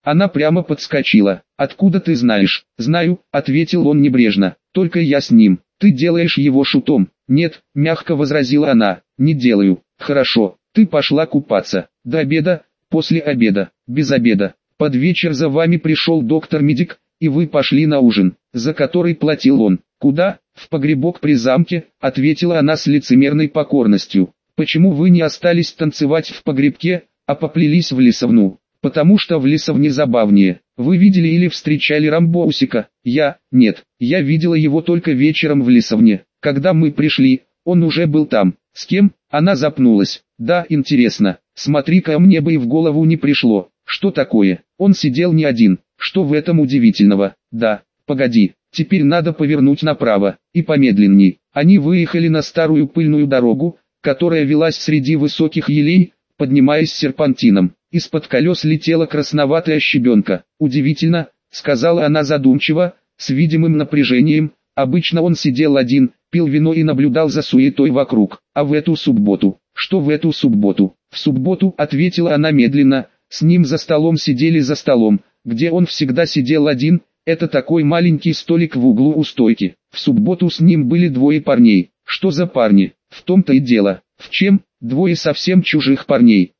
Она прямо подскочила. «Откуда ты знаешь?» «Знаю», — ответил он небрежно. «Только я с ним. Ты делаешь его шутом». «Нет», — мягко возразила она, — «не делаю». «Хорошо, ты пошла купаться. До обеда, после обеда, без обеда. Под вечер за вами пришел доктор-медик, и вы пошли на ужин, за который платил он». «Куда?» «В погребок при замке», — ответила она с лицемерной покорностью. «Почему вы не остались танцевать в погребке, а поплелись в лесовну?» «Потому что в лесовне забавнее. Вы видели или встречали Рамбоусика?» Нет, я видела его только вечером в лесовне. Когда мы пришли, он уже был там». «С кем?» Она запнулась. «Да, интересно. Смотри-ка, мне бы и в голову не пришло. Что такое? Он сидел не один. Что в этом удивительного?» «Да, погоди, теперь надо повернуть направо, и помедленней». Они выехали на старую пыльную дорогу, которая велась среди высоких елей, поднимаясь серпантином. Из-под колес летела красноватая щебенка. «Удивительно», — сказала она задумчиво, с видимым напряжением. «Обычно он сидел один, пил вино и наблюдал за суетой вокруг. А в эту субботу?» «Что в эту субботу?» «В субботу», — ответила она медленно, — «с ним за столом сидели за столом, где он всегда сидел один, это такой маленький столик в углу у стойки. В субботу с ним были двое парней». «Что за парни?» «В том-то и дело». «В чем?» «Двое совсем чужих парней».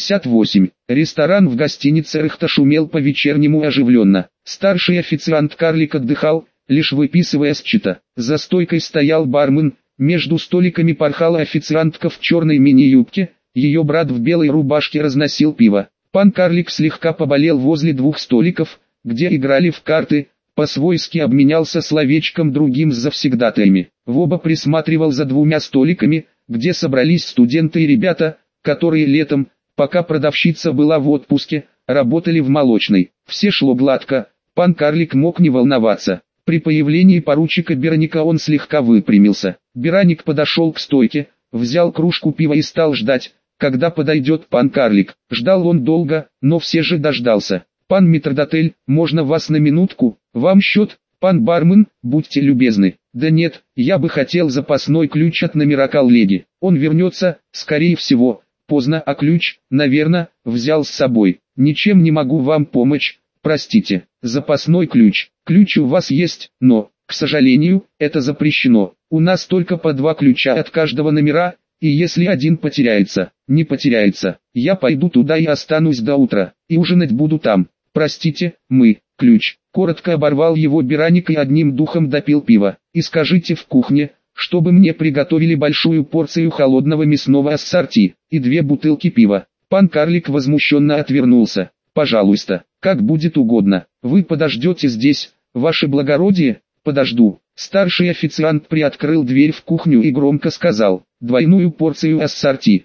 58. Ресторан в гостинице Рыхта шумел по-вечернему оживленно. Старший официант-карлик отдыхал, лишь выписывая счета. За стойкой стоял бармен, между столиками порхала официантка в черной мини-юбке, ее брат в белой рубашке разносил пиво. Пан-карлик слегка поболел возле двух столиков, где играли в карты, по-свойски обменялся словечком другим с завсегдатаями. В оба присматривал за двумя столиками, где собрались студенты и ребята, которые летом, пока продавщица была в отпуске, работали в молочной. Все шло гладко, пан-карлик мог не волноваться. При появлении поручика Берника он слегка выпрямился. Берник подошел к стойке, взял кружку пива и стал ждать, когда подойдет пан-карлик. Ждал он долго, но все же дождался. «Пан метрдотель, можно вас на минутку? Вам счет?» «Пан бармен, будьте любезны». «Да нет, я бы хотел запасной ключ от номера коллеги. Он вернется, скорее всего. Поздно, а ключ, наверное, взял с собой. Ничем не могу вам помочь, простите». «Запасной ключ. Ключ у вас есть, но, к сожалению, это запрещено. У нас только по 2 ключа от каждого номера, и если один потеряется, не потеряется. Я пойду туда и останусь до утра, и ужинать буду там. Простите, ключ». Коротко оборвал его Берник и одним духом допил пиво. «И скажите в кухне, чтобы мне приготовили большую порцию холодного мясного ассорти и 2 бутылки пива». Пан-карлик возмущенно отвернулся. «Пожалуйста, как будет угодно. Вы подождете здесь, ваше благородие?» «Подожду». Старший официант приоткрыл дверь в кухню и громко сказал: «Двойную порцию ассорти».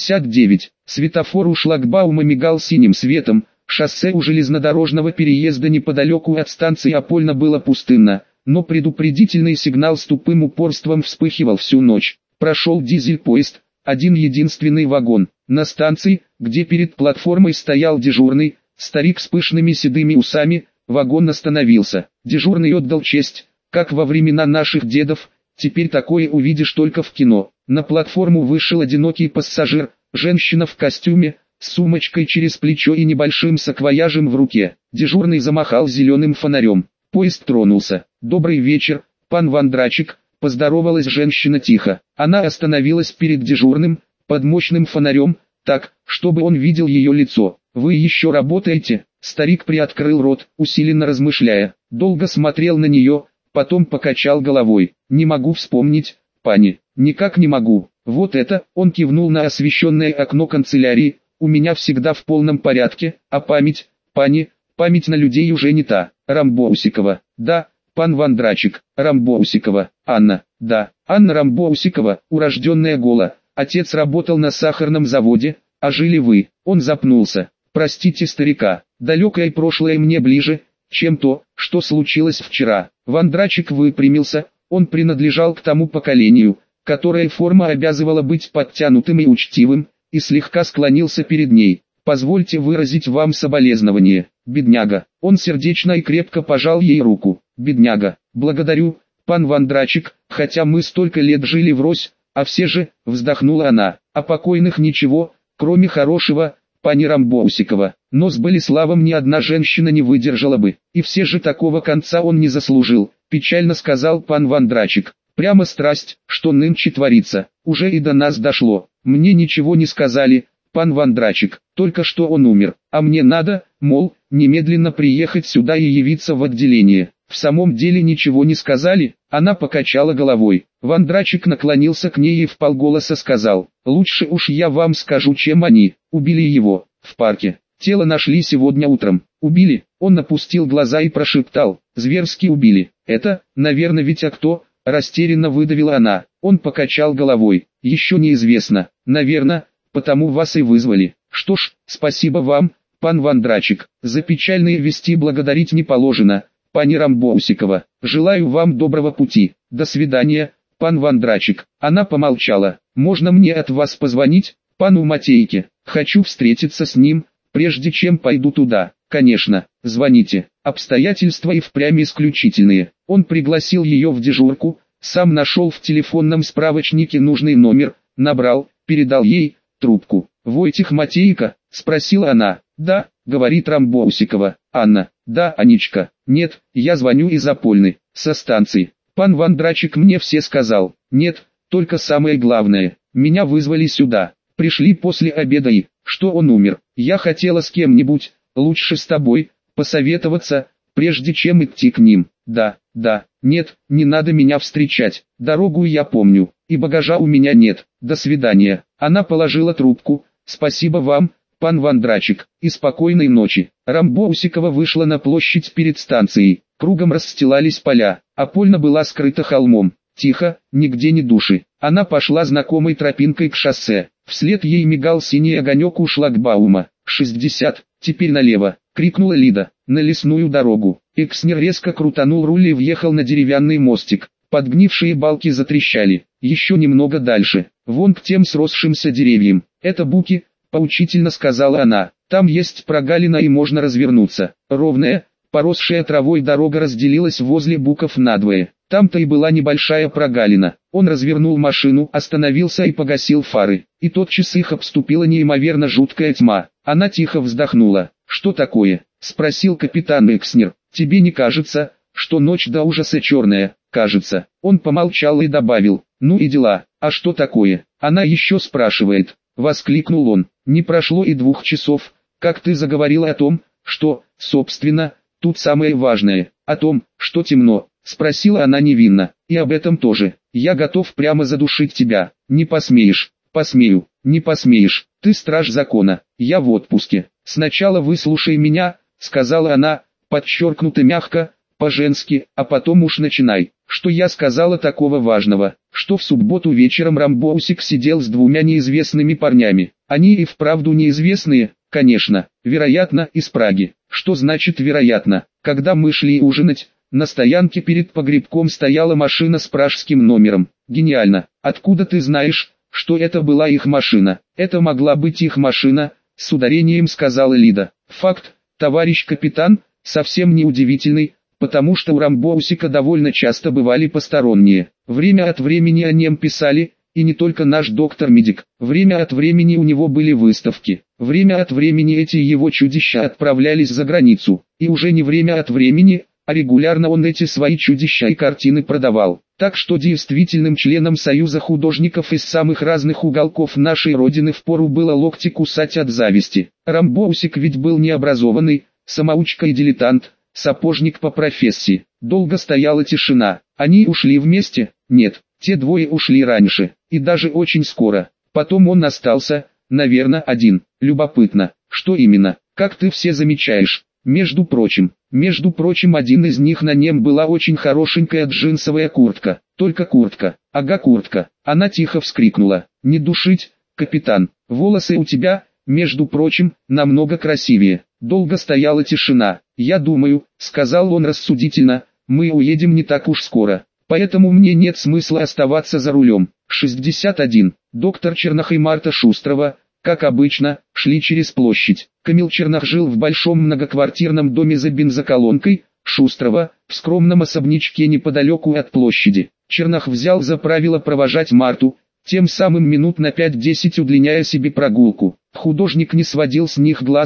59. Светофор у шлагбаума мигал синим светом. Шоссе у железнодорожного переезда неподалеку от станции Апольна было пустынно, но предупредительный сигнал с тупым упорством вспыхивал всю ночь. Прошел дизель-поезд, один единственный вагон. На станции, где перед платформой стоял дежурный, старик с пышными седыми усами, вагон остановился. Дежурный отдал честь, как во времена наших дедов, теперь такое увидишь только в кино. На платформу вышел одинокий пассажир, женщина в костюме, с сумочкой через плечо и небольшим саквояжем в руке. Дежурный замахал зеленым фонарем. Поезд тронулся. «Добрый вечер, пан Вондрачек», — поздоровалась женщина тихо. Она остановилась перед дежурным, под мощным фонарем, так, чтобы он видел ее лицо. «Вы еще работаете?» Старик приоткрыл рот, усиленно размышляя. Долго смотрел на нее, потом покачал головой. «Не могу вспомнить, пани, никак не могу». «Вот это», — он кивнул на освещенное окно канцелярии, «у меня всегда в полном порядке, а память, пани, память на людей уже не та». «Рамбоусикова». «Да, пан Вондрачек». «Рамбоусикова». «Анна». «Да, Анна Рамбоусикова, урожденная Гола. Отец работал на сахарном заводе, а жили вы». Он запнулся. «Простите старика, далекое прошлое мне ближе, чем то, что случилось вчера». Вондрачек выпрямился, он принадлежал к тому поколению, которое форма обязывала быть подтянутым и учтивым, и слегка склонился перед ней. «Позвольте выразить вам соболезнование, бедняга». Он сердечно и крепко пожал ей руку. «Бедняга, благодарю, пан Вондрачек, хотя мы столько лет жили врозь, а все же», вздохнула она, «о покойных ничего, кроме хорошего, пани Рамбоусикова». но с Болеславом ни одна женщина не выдержала бы, и все же такого конца он не заслужил, печально сказал пан Вондрачек. Прямо страсть, что нынче творится, уже и до нас дошло. Мне ничего не сказали, пан Вондрачек, только что он умер, а мне надо, мол, немедленно приехать сюда и явиться в отделение. В самом деле ничего не сказали? Она покачала головой. Вондрачек наклонился к ней и вполголоса сказал: лучше уж я вам скажу, чем они. Убили его, в парке. Тело нашли сегодня утром. Убили? Он опустил глаза и прошептал: зверски убили. Это, наверное, ведь а кто? Растерянно выдавила она. Он покачал головой. Еще неизвестно. Наверное, потому вас и вызвали. Что ж, спасибо вам, пан Вондрачек. За печальные вести благодарить не положено. Пани Рамбоусикова, желаю вам доброго пути. До свидания, пан Вондрачек. Она помолчала. Можно мне от вас позвонить, пану Матейке? Хочу встретиться с ним, прежде чем пойду туда. Конечно, звоните. Обстоятельства и впрямь исключительные. Он пригласил ее в дежурку, сам нашел в телефонном справочнике нужный номер, набрал, передал ей трубку. «Войтих Матейко?» — спросила она. «Да», — говорит Рамбоусикова. «Анна?» «Да, Анечка». «Нет, я звоню из Апольны, со станции. Пан Вондрачек мне все сказал». «Нет, только самое главное. Меня вызвали сюда. Пришли после обеда и, что он умер. Я хотела с кем-нибудь, лучше с тобой, посоветоваться, прежде чем идти к ним». «Да, да, нет, не надо меня встречать. Дорогу я помню, и багажа у меня нет. До свидания». Она положила трубку. «Спасибо вам, пан Вондрачек, и спокойной ночи». Рамбоусикова вышла на площадь перед станцией. Кругом расстилались поля, Апольна была скрыта холмом. Тихо, нигде ни души. Она пошла знакомой тропинкой к шоссе. Вслед ей мигал синий огонек у шлагбаума. 60, теперь налево, крикнула Лида, на лесную дорогу. Экснер резко крутанул руль и въехал на деревянный мостик. Подгнившие балки затрещали. Еще немного дальше, вон к тем сросшимся деревьям. «Это буки», — поучительно сказала она. «Там есть прогалина и можно развернуться». Ровная, поросшая травой дорога разделилась возле буков надвое. Там-то и была небольшая прогалина. Он развернул машину, остановился и погасил фары. И тотчас их обступила неимоверно жуткая тьма. Она тихо вздохнула. «Что такое?» — спросил капитан Экснер. «Тебе не кажется, что ночь до ужаса черная?» «Кажется». Он помолчал и добавил: «Ну и дела, а что такое?» «Она еще спрашивает», — воскликнул он. «Не прошло и 2 часов, как ты заговорила о том, что, собственно, тут самое важное, о том, что темно», — спросила она невинно. «И об этом тоже. Я готов прямо задушить тебя». «Не посмеешь». «Посмею». «Не посмеешь. Ты страж закона. Я в отпуске». «Сначала выслушай меня», — сказала она, подчеркнуто мягко, по-женски, «а потом уж начинай». «Что я сказала такого важного?» «Что в субботу вечером Рамбоусик сидел с 2 неизвестными парнями». «Они и вправду неизвестные?» «Конечно, вероятно, из Праги». «Что значит вероятно?» «Когда мы шли ужинать, на стоянке перед погребком стояла машина с пражским номером». «Гениально. Откуда ты знаешь, что это была их машина?» «Это могла быть их машина», — с ударением сказала Лида. «Факт, товарищ капитан, совсем не удивительный, потому что у Рамбоусика довольно часто бывали посторонние. Время от времени о нем писали, и не только наш доктор-медик. Время от времени у него были выставки. Время от времени эти его чудища отправлялись за границу. И уже не время от времени, а регулярно он эти свои чудища и картины продавал. Так что действительным членам Союза художников из самых разных уголков нашей Родины впору было локти кусать от зависти. Рамбоусик ведь был необразованный, самоучка и дилетант, сапожник по профессии. Долго стояла тишина. Они ушли вместе? Нет, те 2 ушли раньше, и даже очень скоро. Потом он остался, наверное, один. Любопытно, что именно? Как ты все замечаешь? Между прочим, один из них, на нем была очень хорошенькая джинсовая куртка. Только куртка. Ага, куртка. Она тихо вскрикнула. «Не душить, капитан. Волосы у тебя, между прочим, намного красивее». Долго стояла тишина. «Я думаю», — сказал он рассудительно, — «мы уедем не так уж скоро, поэтому мне нет смысла оставаться за рулем». 61. Доктор Чернах и Марта Шустрова, как обычно, шли через площадь. Камил Чернах жил в большом многоквартирном доме за бензоколонкой, Шустрова, в скромном особнячке неподалеку от площади. Чернах взял за правило провожать Марту, тем самым минут на 5-10 удлиняя себе прогулку. Художник не сводил с них глаз,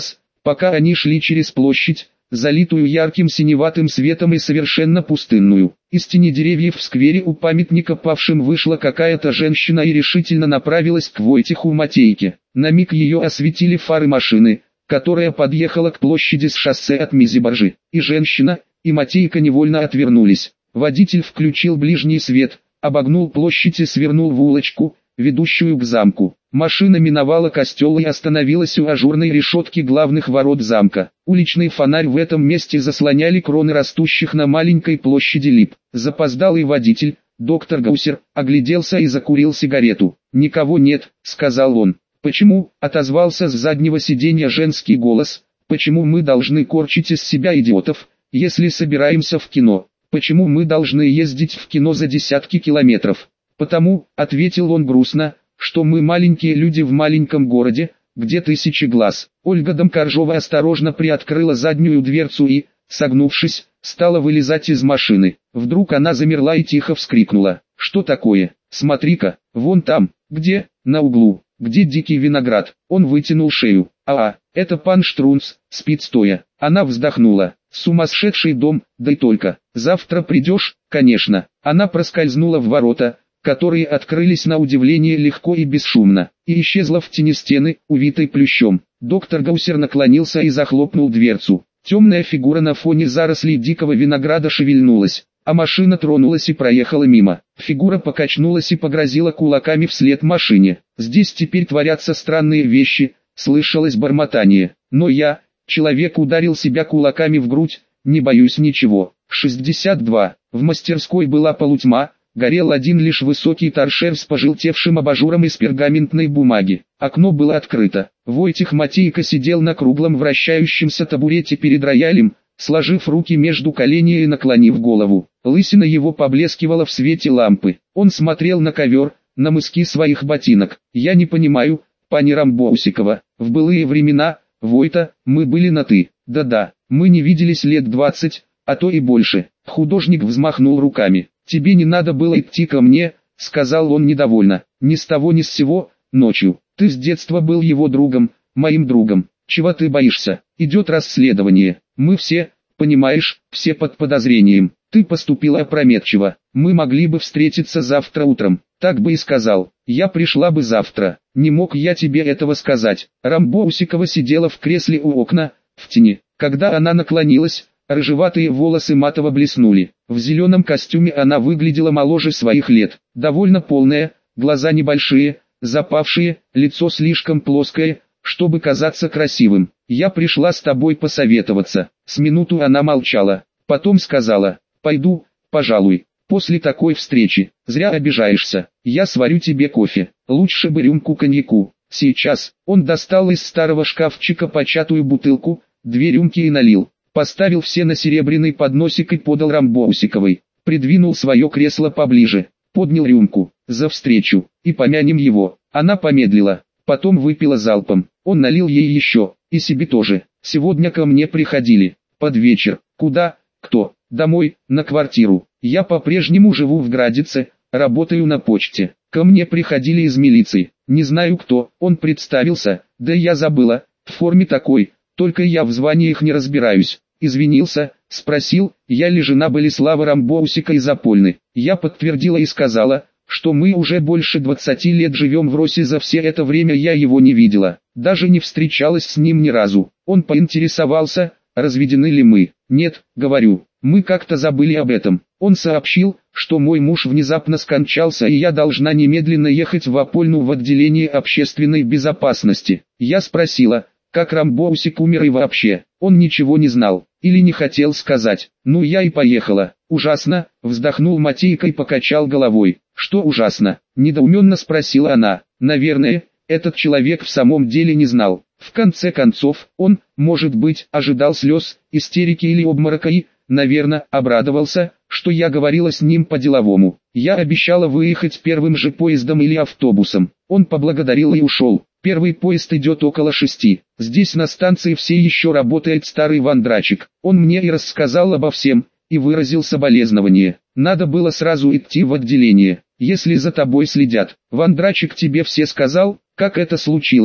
Пока они шли через площадь, залитую ярким синеватым светом и совершенно пустынную, из тени деревьев в сквере у памятника павшим вышла какая-то женщина и решительно направилась к Войтиху Матейке. На миг ее осветили фары машины, которая подъехала к площади с шоссе от Мизибаржи. И женщина, и Матейка невольно отвернулись. Водитель включил ближний свет, обогнул площадь и свернул в улочку, ведущую к замку. Машина миновала костел и остановилась у ажурной решетки главных ворот замка. Уличный фонарь в этом месте заслоняли кроны растущих на маленькой площади лип. Запоздалый водитель, доктор Гаусер, огляделся и закурил сигарету. «Никого нет», — сказал он. «Почему?» — отозвался с заднего сиденья женский голос. «Почему мы должны корчить из себя идиотов, если собираемся в кино? Почему мы должны ездить в кино за десятки километров?» «Потому», — ответил он грустно, — «что мы маленькие люди в маленьком городе, где тысячи глаз». Ольга Домкоржова осторожно приоткрыла заднюю дверцу и, согнувшись, стала вылезать из машины. Вдруг она замерла и тихо вскрикнула. «Что такое? Смотри-ка, вон там, где, на углу, где дикий виноград». Он вытянул шею. Это пан Штрунц, спит стоя». Она вздохнула. «Сумасшедший дом, да и только. Завтра придешь, конечно». Она проскользнула в ворота, которые открылись на удивление легко и бесшумно, и исчезла в тени стены, увитой плющом. Доктор Гаусер наклонился и захлопнул дверцу. Темная фигура на фоне зарослей дикого винограда шевельнулась, а машина тронулась и проехала мимо. Фигура покачнулась и погрозила кулаками вслед машине. «Здесь теперь творятся странные вещи», — слышалось бормотание. «Но я, человек, ударил себя кулаками в грудь, не боюсь ничего». 62. В мастерской была полутьма. Горел один лишь высокий торшер с пожелтевшим абажуром из пергаментной бумаги. Окно было открыто. Войтих Матейка сидел на круглом вращающемся табурете перед роялем, сложив руки между коленей и наклонив голову. Лысина его поблескивала в свете лампы. Он смотрел на ковер, на мыски своих ботинок. «Я не понимаю, пани Рамбоусикова, в былые времена, Войта, мы были на «ты». Да-да, мы не виделись лет 20, а то и больше». Художник взмахнул руками. «Тебе не надо было идти ко мне», — сказал он недовольно. «Ни с того ни с сего, ночью. Ты с детства был его другом, моим другом. Чего ты боишься? Идет расследование. Мы все, понимаешь, все под подозрением. Ты поступила опрометчиво. Мы могли бы встретиться завтра утром». Так бы и сказал. «Я пришла бы завтра». Не мог я тебе этого сказать. Рамбоусикова сидела в кресле у окна, в тени. Когда она наклонилась, рыжеватые волосы матово блеснули. В зеленом костюме она выглядела моложе своих лет. Довольно полная, глаза небольшие, запавшие, лицо слишком плоское, чтобы казаться красивым. «Я пришла с тобой посоветоваться». С минуту она молчала. Потом сказала: «Пойду, пожалуй. После такой встречи, зря обижаешься. Я сварю тебе кофе. Лучше бы рюмку коньяку. Сейчас». Он достал из старого шкафчика початую бутылку, 2 рюмки и налил. Поставил все на серебряный подносик и подал Рамбоусиковой. Придвинул свое кресло поближе, поднял рюмку. «За встречу, и помянем его». Она помедлила, потом выпила залпом. Он налил ей еще, и себе тоже. «Сегодня ко мне приходили. Под вечер». «Куда?» «Кто?» «Домой, на квартиру. Я по-прежнему живу в Градице, работаю на почте. Ко мне приходили из милиции. Не знаю кто». Он представился. «Да я забыла, в форме такой, только я в званиях не разбираюсь». Извинился, спросил, я ли жена Болеслава Рамбоусика из Апольны. Я подтвердила и сказала, что мы уже больше 20 лет живем в Росе. За все это время я его не видела, даже не встречалась с ним ни разу. Он поинтересовался, разведены ли мы. «Нет», говорю, «мы как-то забыли об этом». Он сообщил, что мой муж внезапно скончался и я должна немедленно ехать в Апольну в отделение общественной безопасности. Я спросила, как Рамбоусик умер и вообще. Он ничего не знал, или не хотел сказать. Ну я и поехала. «Ужасно», вздохнул Матейка и покачал головой. «Что ужасно?» недоуменно спросила она. «Наверное, этот человек в самом деле не знал. В конце концов, он, может быть, ожидал слез, истерики или обморока и, наверное, обрадовался, что я говорила с ним по-деловому. Я обещала выехать первым же поездом или автобусом. Он поблагодарил и ушел. Первый поезд идет около 6. Здесь на станции все еще работает старый вандрачик. Он мне и рассказал обо всем, и выразил соболезнование. Надо было сразу идти в отделение, если за тобой следят. Вандрачик тебе все сказал, как это случилось?»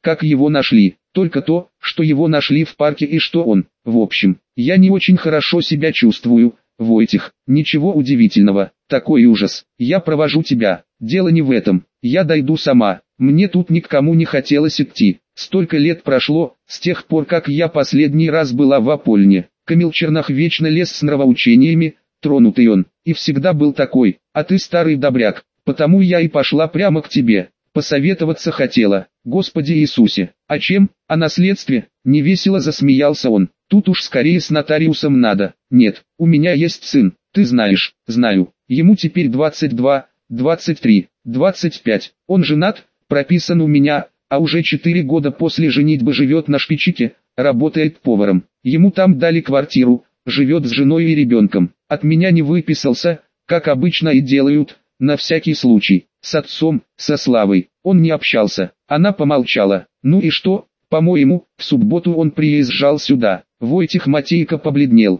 как его нашли. Только то, что его нашли в парке и что он. В общем, я не очень хорошо себя чувствую, Войтих. Ничего удивительного, такой ужас. Я провожу тебя. Дело не в этом. Я дойду сама. Мне тут ни к кому не хотелось идти. Столько лет прошло, с тех пор как я последний раз была в Апольне. Камил Чернах вечно лез с нравоучениями, тронутый он, и всегда был такой, а ты старый добряк, потому я и пошла прямо к тебе. Посоветоваться хотела. Господи Иисусе, о чем? О наследстве? Невесело засмеялся он. Тут уж скорее с нотариусом надо. Нет, у меня есть сын, ты знаешь. Знаю. Ему теперь 22, 23, 25. Он женат, прописан у меня, а уже 4 года после женитьбы живет на Шпичике, работает поваром. Ему там дали квартиру, живет с женой и ребенком. От меня не выписался, как обычно и делают, на всякий случай. С отцом, со Славой, он не общался. Она помолчала. Ну и что? По-моему, в субботу он приезжал сюда. Войтих Матейко побледнел.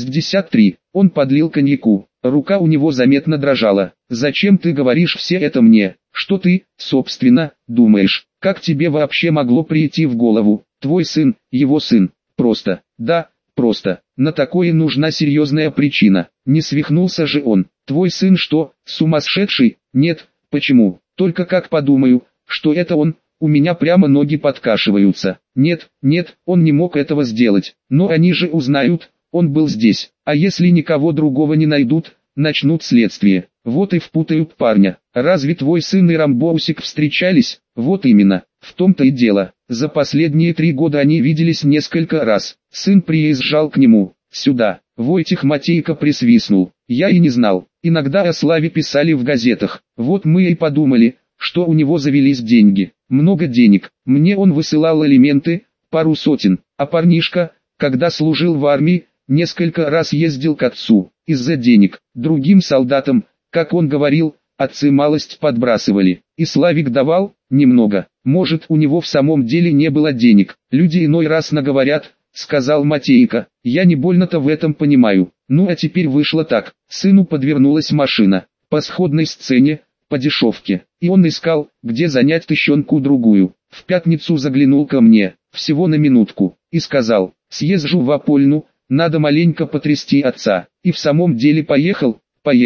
63. Он подлил коньяку. Рука у него заметно дрожала. Зачем ты говоришь все это мне? Что ты, собственно, думаешь? Как тебе вообще могло прийти в голову? Твой сын, его сын. Просто. Да, просто. На такое нужна серьезная причина. Не свихнулся же он. Твой сын что, сумасшедший? Нет. Почему? Только как подумаю, что это он, у меня прямо ноги подкашиваются. Нет, он не мог этого сделать. Но они же узнают, он был здесь. А если никого другого не найдут, начнут следствие. Вот и впутают парня. Разве твой сын и Рамбоусик встречались? Вот именно. В том-то и дело. За последние 3 года они виделись несколько раз. Сын приезжал к нему, сюда. Войтих Матейко присвистнул. Я и не знал. Иногда о Славе писали в газетах. Вот мы и подумали, что у него завелись деньги. Много денег. Мне он высылал алименты, пару сотен. А парнишка, когда служил в армии, несколько раз ездил к отцу. Из-за денег. Другим солдатам, как он говорил, отцы малость подбрасывали. И Славик давал, немного. Может, у него в самом деле не было денег. Люди иной раз наговорят, сказал Матейко. Я не больно-то в этом понимаю. Ну а теперь вышло так. Сыну подвернулась машина. По сходной сцене, по дешевке. И он искал, где занять тыщенку-другую. В пятницу заглянул ко мне, всего на минутку, и сказал, съезжу в Апольну, надо маленько потрясти отца. И в самом деле поехал.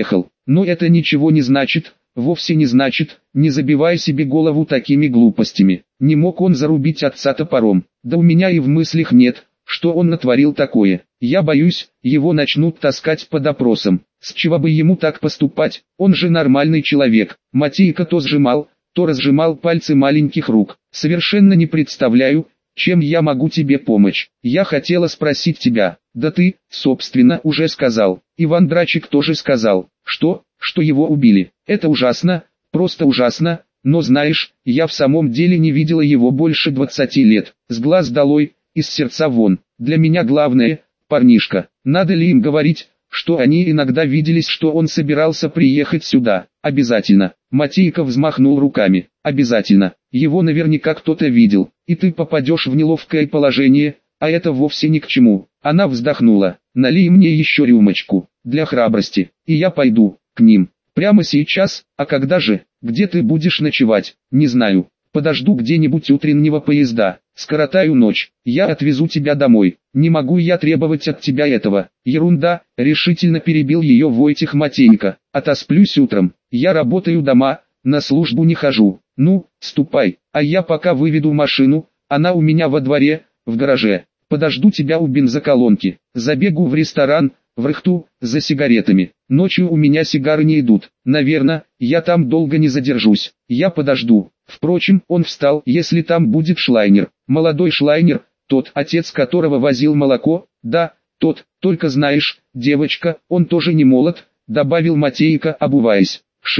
Но это ничего не значит, вовсе не значит, не забивай себе голову такими глупостями. Не мог он зарубить отца топором. Да у меня и в мыслях нет, что он натворил такое. Я боюсь, его начнут таскать по допросам. С чего бы ему так поступать? Он же нормальный человек. Матейко то сжимал, то разжимал пальцы маленьких рук. Совершенно не представляю, чем я могу тебе помочь. Я хотела спросить тебя. Да ты, собственно, уже сказал. Иван Драчик тоже сказал. Что его убили. Это ужасно, просто ужасно. Но знаешь, я в самом деле не видела его больше 20 лет. С глаз долой, из сердца вон. Для меня главное, парнишка. Надо ли им говорить, что они иногда виделись, что он собирался приехать сюда? Обязательно. Матейко взмахнул руками. Обязательно. Его наверняка кто-то видел. И ты попадешь в неловкое положение, а это вовсе ни к чему. Она вздохнула. Налей мне еще рюмочку, для храбрости, и я пойду к ним. Прямо сейчас, а когда же? Где ты будешь ночевать? Не знаю. Подожду где-нибудь утреннего поезда. Скоротаю ночь. Я отвезу тебя домой. Не могу я требовать от тебя этого. Ерунда, решительно перебил ее Войтих Матейко. Отосплюсь утром. Я работаю дома, на службу не хожу. Ну, ступай, а я пока выведу машину, она у меня во дворе, в гараже. Подожду тебя у бензоколонки. Забегу в ресторан, в Рыхту, за сигаретами. Ночью у меня сигары не идут. Наверное, я там долго не задержусь. Я подожду. Впрочем, он встал, если там будет Шлайнер. Молодой Шлайнер, тот, отец которого возил молоко, да, тот, только знаешь, девочка, он тоже не молод, добавил Матейко, обуваясь.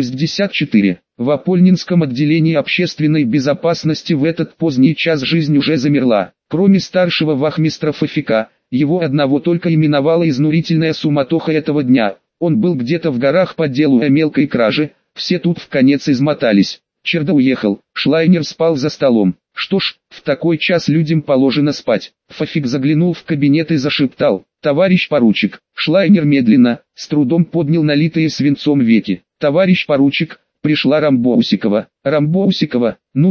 64. В Апольнинском отделении общественной безопасности в этот поздний час жизнь уже замерла. Кроме старшего вахмистра Фафика, его одного только именовала изнурительная суматоха этого дня. Он был где-то в горах по делу о мелкой краже, все тут вконец измотались. Черда уехал, Шлайнер спал за столом. Что ж, в такой час людям положено спать. Фафик заглянул в кабинет и зашептал: «Товарищ поручик». Шлайнер медленно, с трудом поднял налитые свинцом веки. «Товарищ поручик, пришла Рамбоусикова». «Рамбоусикова? Ну да,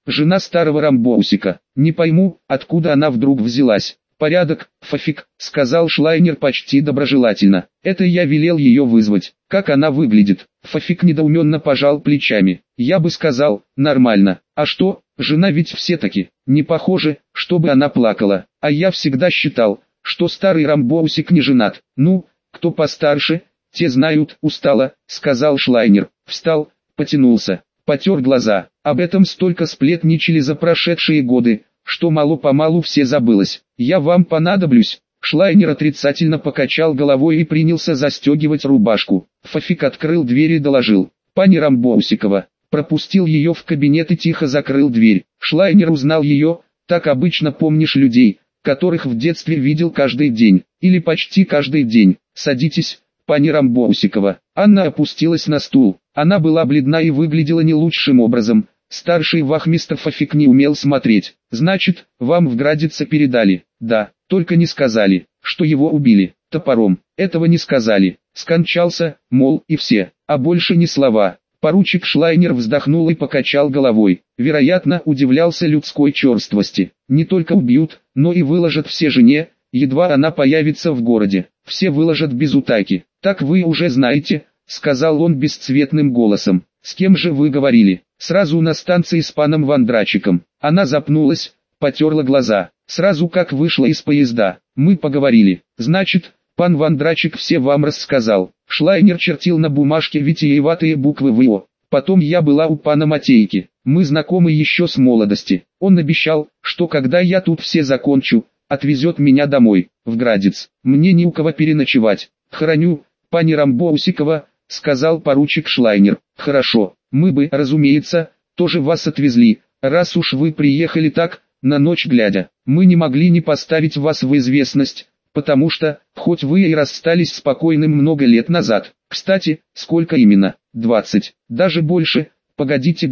жена старого Рамбоусика. Не пойму, откуда она вдруг взялась. «Порядок, Фафик», — сказал Шлайнер почти доброжелательно. «Это я велел ее вызвать. Как она выглядит?» Фафик недоуменно пожал плечами. «Я бы сказал, нормально. А что, жена ведь все-таки. Не похоже, чтобы она плакала. А я всегда считал, что старый Рамбоусик не женат. Ну, кто постарше, те знают». «Устала», — сказал Шлайнер. Встал, потянулся, потер глаза. Об этом столько сплетничали за прошедшие годы, что мало-помалу все забылось. «Я вам понадоблюсь?» Шлайнер отрицательно покачал головой и принялся застегивать рубашку. Фафик открыл дверь и доложил: «Пани Рамбоусикова». Пропустил ее в кабинет и тихо закрыл дверь. Шлайнер узнал ее, так обычно помнишь людей, которых в детстве видел каждый день, или почти каждый день. «Садитесь, пани Рамбоусикова». Анна опустилась на стул. Она была бледна и выглядела не лучшим образом. Старший вахмистр Фафик не умел смотреть. «Значит, вам в Градице передали?» «Да, только не сказали, что его убили топором. Этого не сказали. Скончался, мол, и все, а больше ни слова». Поручик Шлайнер вздохнул и покачал головой. Вероятно, удивлялся людской черствости. Не только убьют, но и выложат все жене, едва она появится в городе. Все выложат без утайки. «Так вы уже знаете», — сказал он бесцветным голосом. «С кем же вы говорили?» «Сразу на станции с паном Вондрачиком». Она запнулась, потерла глаза. «Сразу как вышла из поезда. Мы поговорили. Значит, пан Вондрачик все вам рассказал». Шлайнер чертил на бумажке витиеватые буквы «ВО». «Потом я была у пана Матейки. Мы знакомы еще с молодости. Он обещал, что когда я тут все закончу, отвезет меня домой, в Градец. Мне не у кого переночевать. Храню, пани Рамбоусикова», — сказал поручик Шлайнер. «Хорошо, мы бы, разумеется, тоже вас отвезли, раз уж вы приехали так, на ночь глядя. Мы не могли не поставить вас в известность, потому что, хоть вы и расстались спокойным много лет назад. Кстати, сколько именно? 20, даже больше, погодите,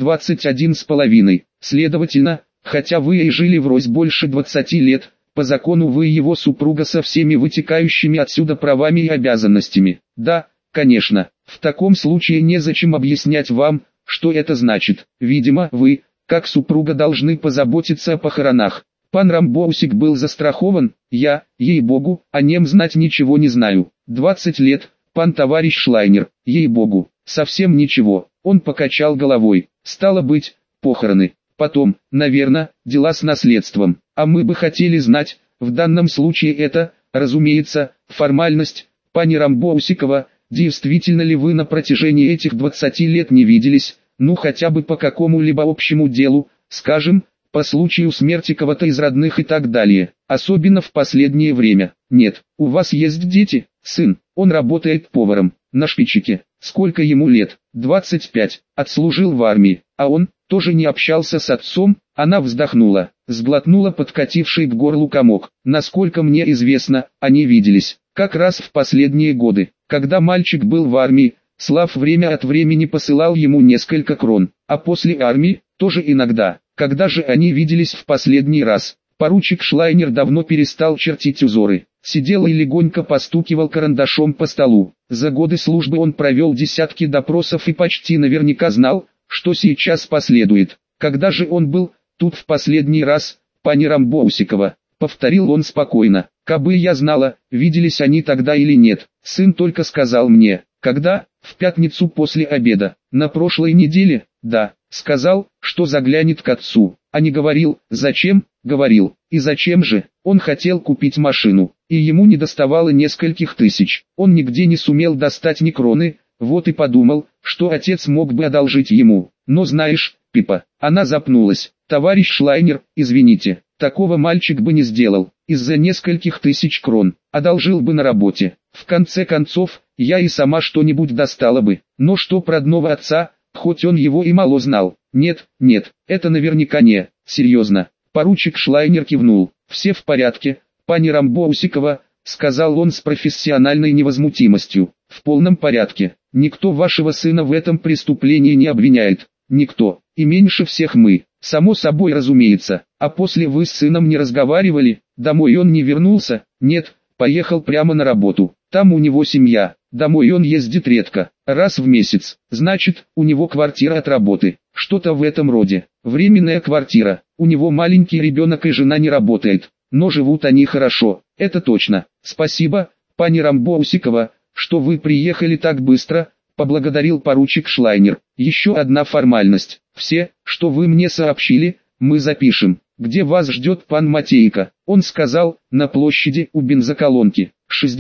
21,5. Следовательно, хотя вы и жили врозь больше 20 лет, по закону вы его супруга со всеми вытекающими отсюда правами и обязанностями». «Да, конечно. В таком случае незачем объяснять вам, что это значит. Видимо, вы, как супруга, должны позаботиться о похоронах. Пан Рамбоусик был застрахован, я, ей-богу, о нем знать ничего не знаю. 20 лет, пан товарищ Шлайнер, ей-богу, совсем ничего». Он покачал головой. «Стало быть, похороны. Потом, наверное, дела с наследством. А мы бы хотели знать, в данном случае это, разумеется, формальность. Пани Рамбоусикова, действительно ли вы на протяжении этих 20 лет не виделись, ну хотя бы по какому-либо общему делу, скажем, по случаю смерти кого-то из родных и так далее, особенно в последнее время?» «Нет. У вас есть дети?» «Сын, он работает поваром, на шпичике». «Сколько ему лет?» 25. Отслужил в армии. А он, тоже не общался с отцом?» Она вздохнула, сглотнула подкативший к горлу комок. «Насколько мне известно, они виделись, как раз в последние годы. Когда мальчик был в армии, Слав время от времени посылал ему несколько крон, а после армии, тоже иногда». «Когда же они виделись в последний раз?» Поручик Шлайнер давно перестал чертить узоры. Сидел и легонько постукивал карандашом по столу. За годы службы он провел десятки допросов и почти наверняка знал, что сейчас последует. «Когда же он был тут в последний раз, пани Рамбоусикова?» — повторил он спокойно. «Кабы я знала, виделись они тогда или нет. Сын только сказал мне». «Когда?» «В пятницу после обеда. На прошлой неделе?» «Да». «Сказал, что заглянет к отцу, а не говорил, зачем?» «Говорил. И зачем же?» «Он хотел купить машину, и ему недоставало нескольких тысяч. Он нигде не сумел достать ни кроны, вот и подумал, что отец мог бы одолжить ему. Но знаешь, Пипа». Она запнулась. «Товарищ Шлайнер, извините, такого мальчик бы не сделал, из-за нескольких тысяч крон, одолжил бы на работе. В конце концов, я и сама что-нибудь достала бы. Но что про родного отца, хоть он его и мало знал?» «Нет, нет, это наверняка не, серьезно». Поручик Шлайнер кивнул. «Все в порядке, пани Рамбоусикова», — сказал он с профессиональной невозмутимостью. «В полном порядке. Никто вашего сына в этом преступлении не обвиняет. Никто. И меньше всех мы. Само собой разумеется. А после вы с сыном не разговаривали? Домой он не вернулся?» «Нет, поехал прямо на работу. Там у него семья. Домой он ездит редко, раз в месяц. Значит, у него квартира от работы. Что-то в этом роде. Временная квартира. У него маленький ребенок и жена не работает. Но живут они хорошо, это точно. Спасибо, пани Рамбоусикова, что вы приехали так быстро, поблагодарил поручик Шлайнер. Еще одна формальность. Все, что вы мне сообщили, мы запишем. Где вас ждет пан Матейко? Он сказал, на площади у бензоколонки.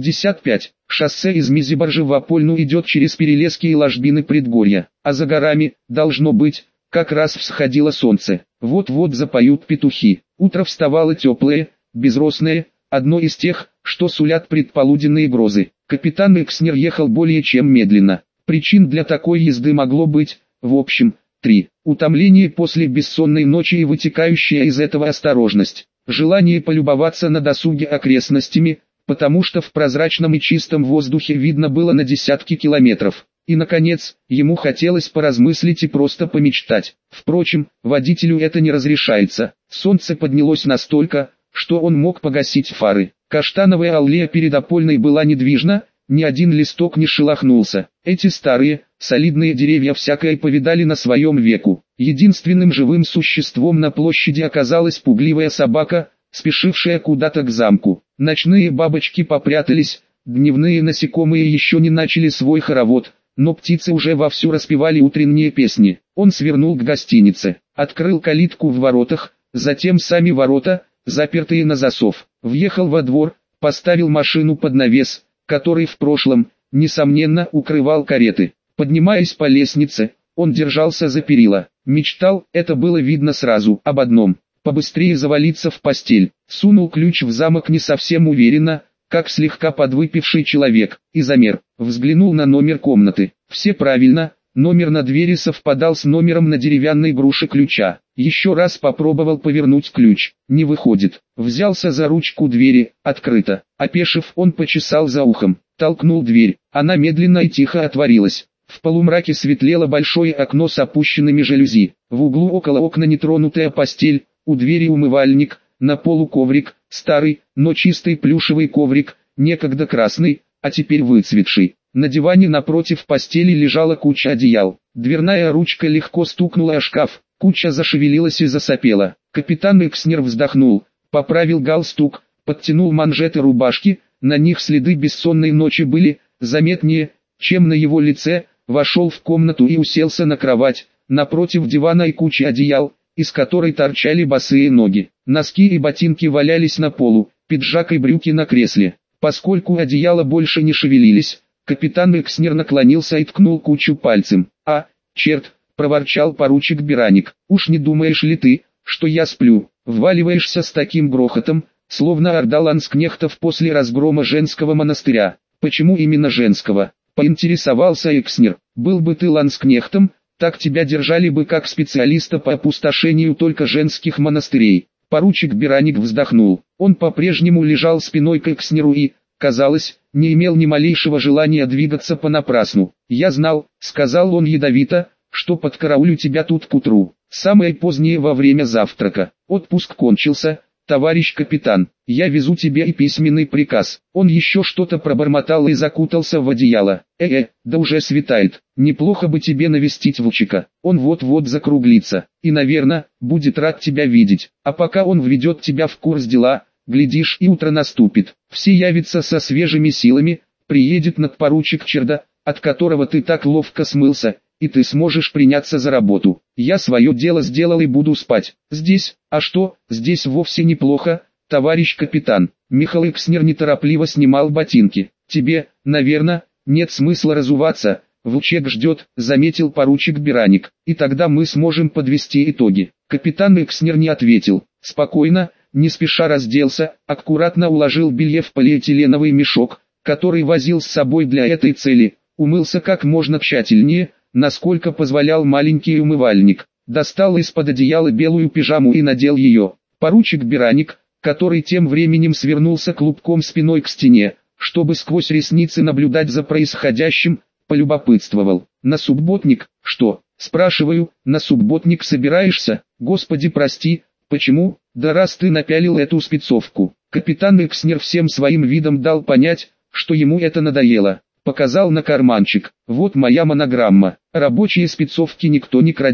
65. Шоссе из Мизиборжи в Апольну идет через перелески и ложбины предгорья. А за горами, должно быть, как раз всходило солнце. Вот-вот запоют петухи. Утро вставало теплое, безросное, одно из тех, что сулят предполуденные грозы. Капитан Экснер ехал более чем медленно. Причин для такой езды могло быть, в общем, 3. Утомление после бессонной ночи и вытекающая из этого осторожность. Желание полюбоваться на досуге окрестностями, потому что в прозрачном и чистом воздухе видно было на десятки километров. И, наконец, ему хотелось поразмыслить и просто помечтать. Впрочем, водителю это не разрешается. Солнце поднялось настолько, что он мог погасить фары. Каштановая аллея перед Апольной была недвижна, ни один листок не шелохнулся. Эти старые, солидные деревья всякое повидали на своем веку. Единственным живым существом на площади оказалась пугливая собака, спешившая куда-то к замку. Ночные бабочки попрятались, дневные насекомые еще не начали свой хоровод, но птицы уже вовсю распевали утренние песни. Он свернул к гостинице, открыл калитку в воротах, затем сами ворота, запертые на засов. Въехал во двор, поставил машину под навес, который в прошлом, несомненно, укрывал кареты. Поднимаясь по лестнице, он держался за перила. Мечтал, это было видно сразу, об одном: побыстрее завалиться в постель. Сунул ключ в замок не совсем уверенно, как слегка подвыпивший человек, и замер. Взглянул на номер комнаты. Все правильно, номер на двери совпадал с номером на деревянной груше ключа. Еще раз попробовал повернуть ключ. Не выходит. Взялся за ручку двери, открыто. Опешив, он почесал за ухом. Толкнул дверь. Она медленно и тихо отворилась. В полумраке светлело большое окно с опущенными жалюзи. В углу около окна нетронутая постель, у двери умывальник, на полу коврик, старый, но чистый плюшевый коврик, некогда красный, а теперь выцветший. На диване напротив постели лежала куча одеял. Дверная ручка легко стукнула о шкаф, куча зашевелилась и засопела. Капитан Экснер вздохнул, поправил галстук, подтянул манжеты рубашки, на них следы бессонной ночи были заметнее, чем на его лице, вошел в комнату и уселся на кровать, напротив дивана и кучи одеял, из которой торчали босые ноги. Носки и ботинки валялись на полу, пиджак и брюки на кресле. Поскольку одеяла больше не шевелились, капитан Экснер наклонился и ткнул кучу пальцем. «А, черт!» — проворчал поручик Бераник. «Уж не думаешь ли ты, что я сплю? Вваливаешься с таким грохотом, словно орда ланскнехтов после разгрома женского монастыря». «Почему именно женского?» — поинтересовался Экснер. «Был бы ты ланскнехтом, так тебя держали бы как специалиста по опустошению только женских монастырей». Поручик Бераник вздохнул. Он по-прежнему лежал спиной к Экснеру и, казалось, не имел ни малейшего желания двигаться понапрасну. «Я знал», — сказал он ядовито, — «что подкараулю тебя тут к утру, самое позднее во время завтрака. Отпуск кончился, товарищ капитан, я везу тебе и письменный приказ». Он еще что-то пробормотал и закутался в одеяло. Да уже светает, неплохо бы тебе навестить Вучика, он вот-вот закруглится, и, наверное, будет рад тебя видеть. А пока он введет тебя в курс дела, глядишь, и утро наступит, все явятся со свежими силами, приедет надпоручик Черда, от которого ты так ловко смылся, и ты сможешь приняться за работу. Я свое дело сделал и буду спать. Здесь, а что, здесь вовсе неплохо, товарищ капитан». Михаил Экснер неторопливо снимал ботинки. «Тебе, наверное, нет смысла разуваться, Вучек ждет», — заметил поручик Бераник. «И тогда мы сможем подвести итоги». Капитан Экснер не ответил. Спокойно, не спеша разделся, аккуратно уложил белье в полиэтиленовый мешок, который возил с собой для этой цели, умылся как можно тщательнее, насколько позволял маленький умывальник, достал из-под одеяла белую пижаму и надел ее. Поручик Бераник, который тем временем свернулся клубком спиной к стене, чтобы сквозь ресницы наблюдать за происходящим, полюбопытствовал. «На субботник, что?» «Спрашиваю, на субботник собираешься?» «Господи прости, почему?» «Да раз ты напялил эту спецовку». Капитан Экснер всем своим видом дал понять, что ему это надоело. Показал на карманчик. «Вот моя монограмма. Рабочие спецовки никто не крадет,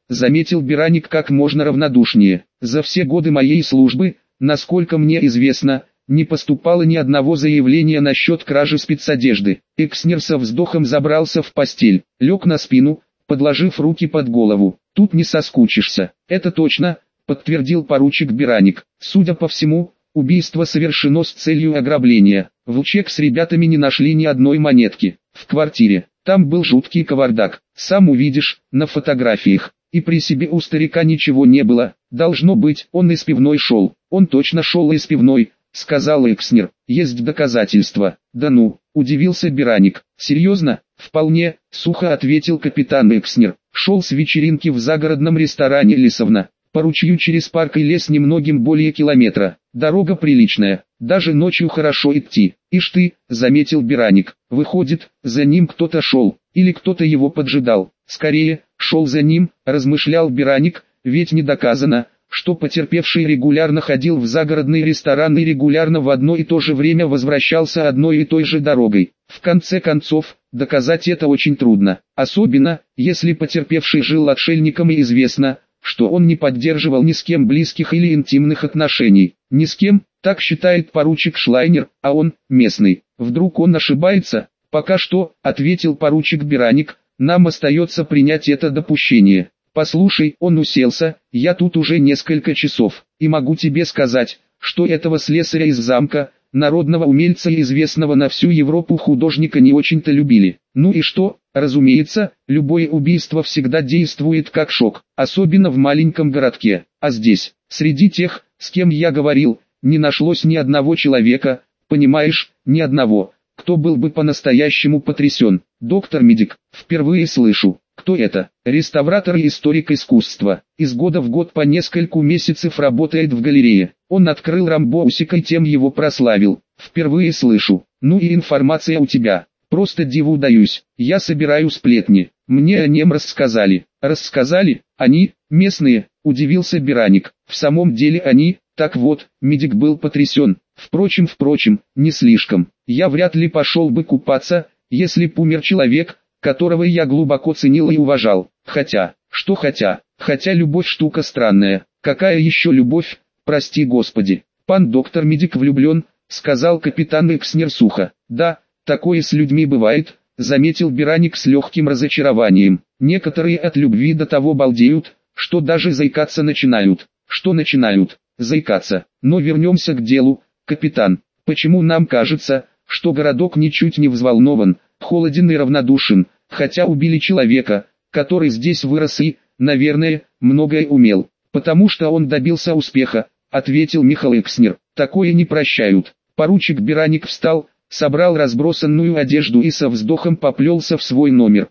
заметил Бераник как можно равнодушнее. За все годы моей службы, насколько мне известно, не поступало ни одного заявления насчет кражи спецодежды. Экснер со вздохом забрался в постель, лег на спину, подложив руки под голову. Тут не соскучишься. Это точно, подтвердил поручик Бераник. Судя по всему, убийство совершено с целью ограбления. В ЧЕК с ребятами не нашли ни одной монетки. В квартире. Там был жуткий кавардак. Сам увидишь, на фотографиях. И при себе у старика ничего не было. Должно быть, он из пивной шел. Он точно шел из пивной, сказал Экснер. Есть доказательства. Да ну, удивился Бераник. Серьезно? Вполне, сухо ответил капитан Экснер. Шел с вечеринки в загородном ресторане Лисовна. По ручью через парк и лес немногим более километра. Дорога приличная, даже ночью хорошо идти. Ишь ты, заметил Бераник. Выходит, за ним кто-то шел, или кто-то его поджидал. Скорее, шел за ним, размышлял Бераник, ведь не доказано, что потерпевший регулярно ходил в загородный ресторан и регулярно в одно и то же время возвращался одной и той же дорогой. В конце концов, доказать это очень трудно, особенно, если потерпевший жил отшельником и известно, что он не поддерживал ни с кем близких или интимных отношений. Ни с кем, так считает поручик Шлайнер, а он, местный. Вдруг он ошибается? Пока что, ответил поручик Бераник, нам остается принять это допущение. Послушай, он уселся, я тут уже несколько часов, и могу тебе сказать, что этого слесаря из замка, народного умельца и известного на всю Европу художника не очень-то любили. Ну и что? Разумеется, любое убийство всегда действует как шок, особенно в маленьком городке. А здесь, среди тех, с кем я говорил, не нашлось ни одного человека, понимаешь, ни одного, кто был бы по-настоящему потрясен. Доктор-медик, впервые слышу. Кто это? Реставратор и историк искусства. Из года в год по нескольку месяцев работает в галерее. Он открыл Рамбоусика и тем его прославил. Впервые слышу. Ну и информация у тебя. Просто диву даюсь. Я собираю сплетни. Мне о нем рассказали. Рассказали? Они, местные, удивился Бераник. В самом деле они, так вот, медик был потрясен. Впрочем, не слишком. Я вряд ли пошел бы купаться, если б умер человек, которого я глубоко ценил и уважал. Хотя любовь штука странная. Какая еще любовь, прости господи. Пан доктор медик влюблен, сказал капитан Экснер сухо. Да, такое с людьми бывает, заметил Бераник с легким разочарованием. Некоторые от любви до того балдеют, что даже заикаться начинают. Что начинают? Заикаться. Но вернемся к делу, капитан. Почему нам кажется, что городок ничуть не взволнован, холоден и равнодушен, хотя убили человека, который здесь вырос и, наверное, многое умел? Потому что он добился успеха, ответил Михаил Экснер. Такое не прощают. Поручик Бераник встал, собрал разбросанную одежду и со вздохом поплелся в свой номер.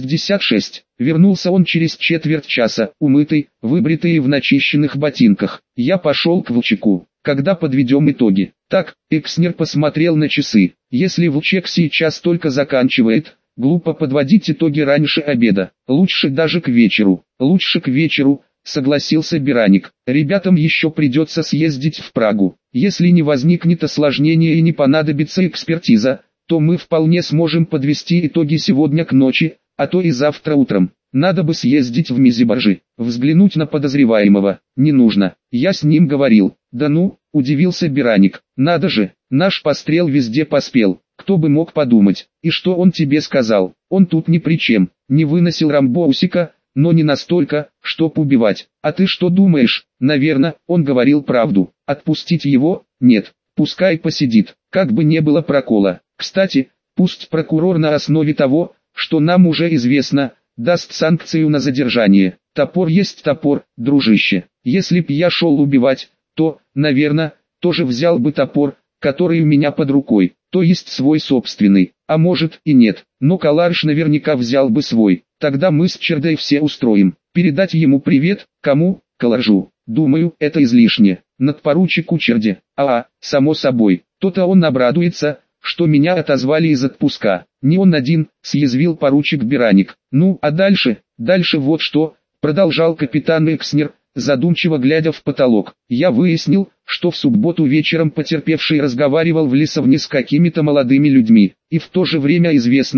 66. Вернулся он через четверть часа, умытый, выбритый и в начищенных ботинках. Я пошел к Волчаку. Когда подведем итоги? Так, Экснер посмотрел на часы. Если Волчек сейчас только заканчивает, глупо подводить итоги раньше обеда. Лучше даже к вечеру. Лучше к вечеру, согласился Бераник. Ребятам еще придется съездить в Прагу. Если не возникнет осложнения и не понадобится экспертиза, то мы вполне сможем подвести итоги сегодня к ночи, а то и завтра утром. Надо бы съездить в Мизибажи, взглянуть на подозреваемого. Не нужно, я с ним говорил. Да ну, удивился Бераник. Надо же, наш пострел везде поспел. Кто бы мог подумать. И что он тебе сказал? Он тут ни при чем. Не выносил Рамбоусика, но не настолько, чтоб убивать. А ты что думаешь? Наверное, он говорил правду. Отпустить его? Нет. Пускай посидит. Как бы не было прокола. Кстати, пусть прокурор на основе того, что нам уже известно, даст санкцию на задержание. Топор есть топор, дружище. Если б я шел убивать, то, наверное, тоже взял бы топор, который у меня под рукой, то есть свой собственный, а может и нет, но Каларш наверняка взял бы свой. Тогда мы с Чердой все устроим. Передать ему привет, кому? Каларжу. Думаю, это излишне. Надпоручику Черде. Само собой, то-то он обрадуется, что меня отозвали из отпуска. Не он один, съязвил поручик Бераник. Ну, а дальше вот что, продолжал капитан Экснер, задумчиво глядя в потолок. Я выяснил, что в субботу вечером потерпевший разговаривал в Лисовне с какими-то молодыми людьми, и в то же время известно,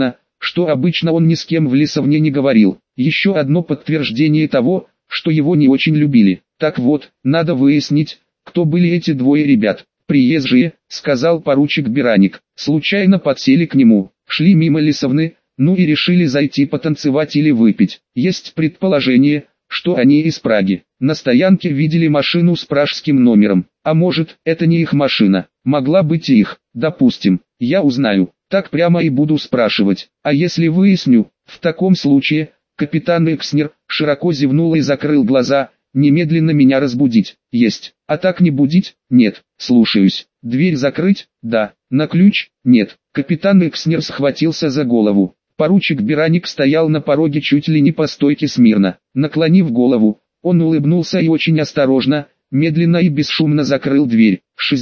что обычно он ни с кем в Лисовне не говорил. Еще одно подтверждение того, что его не очень любили. Так вот, надо выяснить, кто были эти двое ребят. «Приезжие», — сказал поручик Бераник. Случайно подсели к нему, шли мимо Лисовны, ну и решили зайти потанцевать или выпить. Есть предположение, что они из Праги. На стоянке видели машину с пражским номером. А может, это не их машина, могла быть и их. Допустим, я узнаю, так прямо и буду спрашивать. А если выясню, в таком случае, капитан Экснер широко зевнул и закрыл глаза, немедленно меня разбудить. Есть. А так не будить? Нет. Слушаюсь. Дверь закрыть? Да. На ключ? Нет. Капитан Экснер схватился за голову. Поручик Бераник стоял на пороге чуть ли не по стойке смирно. Наклонив голову, он улыбнулся и очень осторожно, медленно и бесшумно закрыл дверь.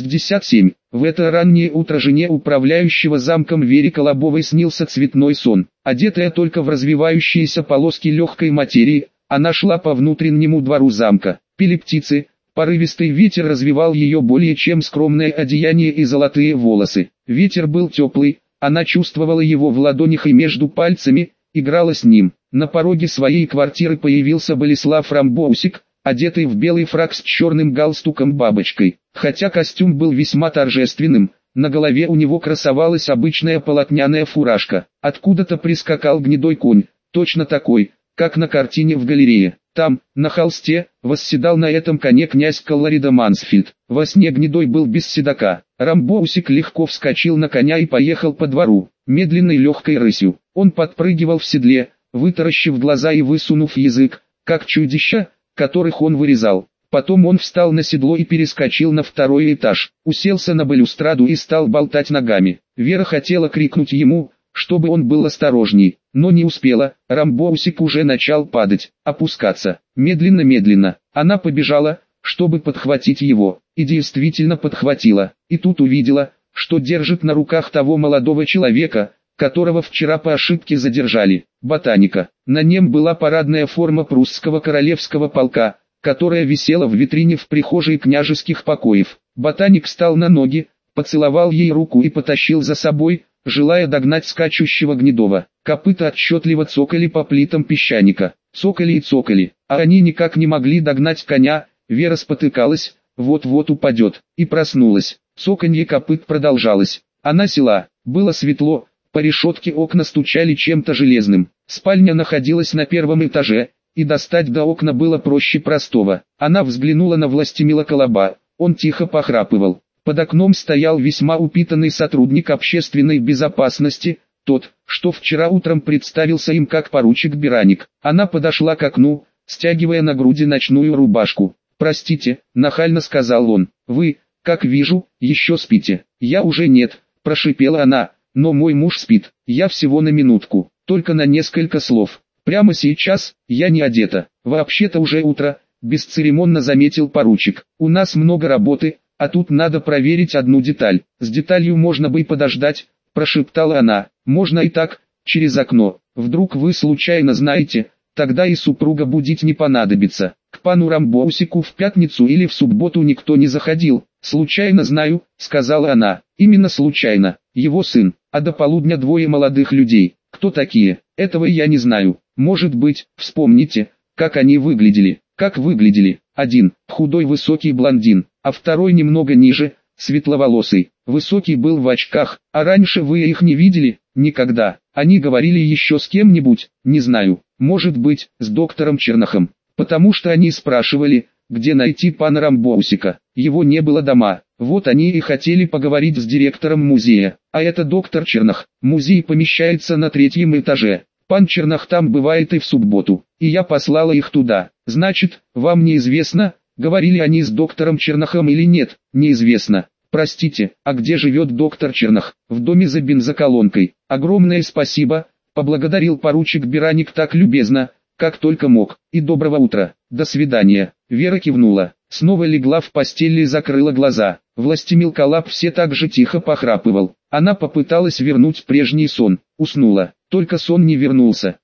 67. В это раннее утро жене управляющего замком Вере Колобовой снился цветной сон. Одетая только в развивающиеся полоски легкой материи, она шла по внутреннему двору замка. Пели птицы, порывистый ветер развивал ее более чем скромное одеяние и золотые волосы. Ветер был теплый, она чувствовала его в ладонях и между пальцами, играла с ним. На пороге своей квартиры появился Болеслав Рамбоусик, одетый в белый фрак с черным галстуком-бабочкой. Хотя костюм был весьма торжественным, на голове у него красовалась обычная полотняная фуражка. Откуда-то прискакал гнедой конь, точно такой, как на картине в галерее. Там, на холсте, восседал на этом коне князь Калларида Мансфельд. Во сне гнедой был без седока. Рамбоусик легко вскочил на коня и поехал по двору, медленной легкой рысью. Он подпрыгивал в седле, вытаращив глаза и высунув язык, как чудища, которых он вырезал. Потом он встал на седло и перескочил на второй этаж, уселся на балюстраду и стал болтать ногами. Вера хотела крикнуть ему, чтобы он был осторожней, но не успела. Рамбоусик уже начал падать, опускаться. Медленно-медленно, она побежала, чтобы подхватить его, и действительно подхватила. И тут увидела, что держит на руках того молодого человека, которого вчера по ошибке задержали, ботаника. На нем была парадная форма прусского королевского полка, которая висела в витрине в прихожей княжеских покоев. Ботаник встал на ноги, поцеловал ей руку и потащил за собой, желая догнать скачущего Гнедова. Копыта отчетливо цокали по плитам песчаника. Цокали и цокали, а они никак не могли догнать коня. Вера спотыкалась, вот-вот упадет, и проснулась. Цоканье копыт продолжалось. Она села, было светло, по решетке окна стучали чем-то железным. Спальня находилась на первом этаже, и достать до окна было проще простого. Она взглянула на Властимила Колоба, он тихо похрапывал. Под окном стоял весьма упитанный сотрудник общественной безопасности, тот, что вчера утром представился им как поручик Бераник. Она подошла к окну, стягивая на груди ночную рубашку. «Простите», — нахально сказал он, — «вы, как вижу, еще спите». «Я уже нет», — прошипела она, — «но мой муж спит, я всего на минутку, только на несколько слов. Прямо сейчас, я не одета, вообще-то уже утро», — бесцеремонно заметил поручик. «У нас много работы, а тут надо проверить одну деталь». «С деталью можно бы и подождать», — прошептала она. «Можно и так, через окно. Вдруг вы случайно знаете, тогда и супруга будить не понадобится». К пану Рамбоусику в пятницу или в субботу никто не заходил. «Случайно знаю», — сказала она. «Именно случайно. Его сын, а до полудня двое молодых людей. Кто такие? Этого я не знаю. Может быть, вспомните, как они выглядели». «Как выглядели?» «Один, худой высокий блондин, а второй немного ниже, светловолосый. Высокий был в очках, а раньше вы их не видели?» «Никогда. Они говорили еще с кем-нибудь, не знаю, может быть, с доктором Чернахом. Потому что они спрашивали, где найти пана Рамбоусика. Его не было дома. Вот они и хотели поговорить с директором музея. А это доктор Чернах. Музей помещается на 3-м этаже. Пан Чернах там бывает и в субботу. И я послала их туда. Значит, вам неизвестно, говорили они с доктором Чернахом или нет?» «Неизвестно». «Простите, а где живет доктор Чернах?» «В доме за бензоколонкой». «Огромное спасибо», — поблагодарил поручик Бераник так любезно, как только мог. «И доброго утра. До свидания». Вера кивнула, снова легла в постель и закрыла глаза. Властимил Колоб все так же тихо похрапывал. Она попыталась вернуть прежний сон, уснула. Только сон не вернулся.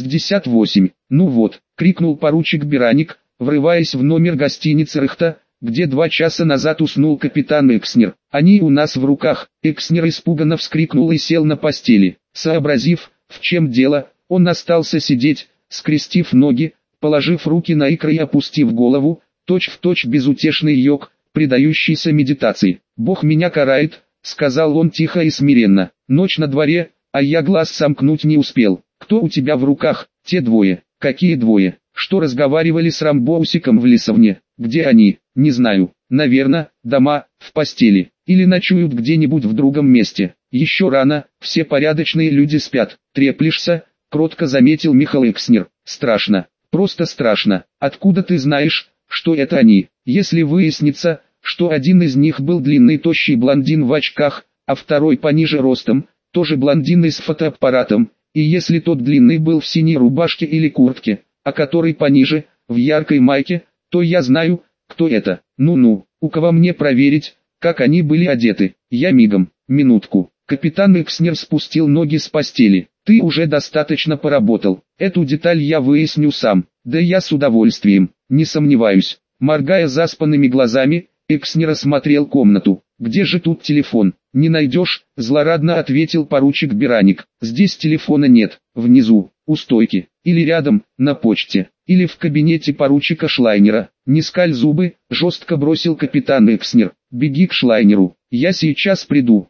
68. «Ну вот», — крикнул поручик Бераник, врываясь в номер гостиницы «Рыхта», где 2 часа назад уснул капитан Экснер. «Они у нас в руках». Экснер испуганно вскрикнул и сел на постели. Сообразив, В чем дело? Он остался сидеть, скрестив ноги, положив руки на икры и опустив голову, точь-в-точь безутешный йог, предающийся медитации. «Бог меня карает», — сказал он тихо и смиренно. «Ночь на дворе, а я глаз сомкнуть не успел. Кто у тебя в руках?» «Те двое». «Какие двое?» «Что разговаривали с Рамбоусиком в лесовне?» «Где они?» «Не знаю. Наверно, дома, в постели. Или ночуют где-нибудь в другом месте. Еще рано, все порядочные люди спят». «Треплешься?» — кротко заметил Михаил Экснер. «Страшно. Просто страшно. Откуда ты знаешь, что это они? Если выяснится, что один из них был длинный тощий блондин в очках, а второй пониже ростом, тоже блондин и с фотоаппаратом, и если тот длинный был в синей рубашке или куртке, а который пониже, в яркой майке, то я знаю, кто это. Ну-ну, у кого мне проверить, как они были одеты? Я мигом, минутку». Капитан Экснер спустил ноги с постели. «Ты уже достаточно поработал. Эту деталь я выясню сам. Да я с удовольствием, не сомневаюсь». Моргая заспанными глазами, Экснер осмотрел комнату. «Где же тут телефон?» «Не найдешь», — злорадно ответил поручик Бераник. «Здесь телефона нет. Внизу, у стойки, или рядом, на почте, или в кабинете поручика Шлайнера». «Не скаль зубы», — жестко бросил капитан Экснер. «Беги к Шлайнеру. Я сейчас приду».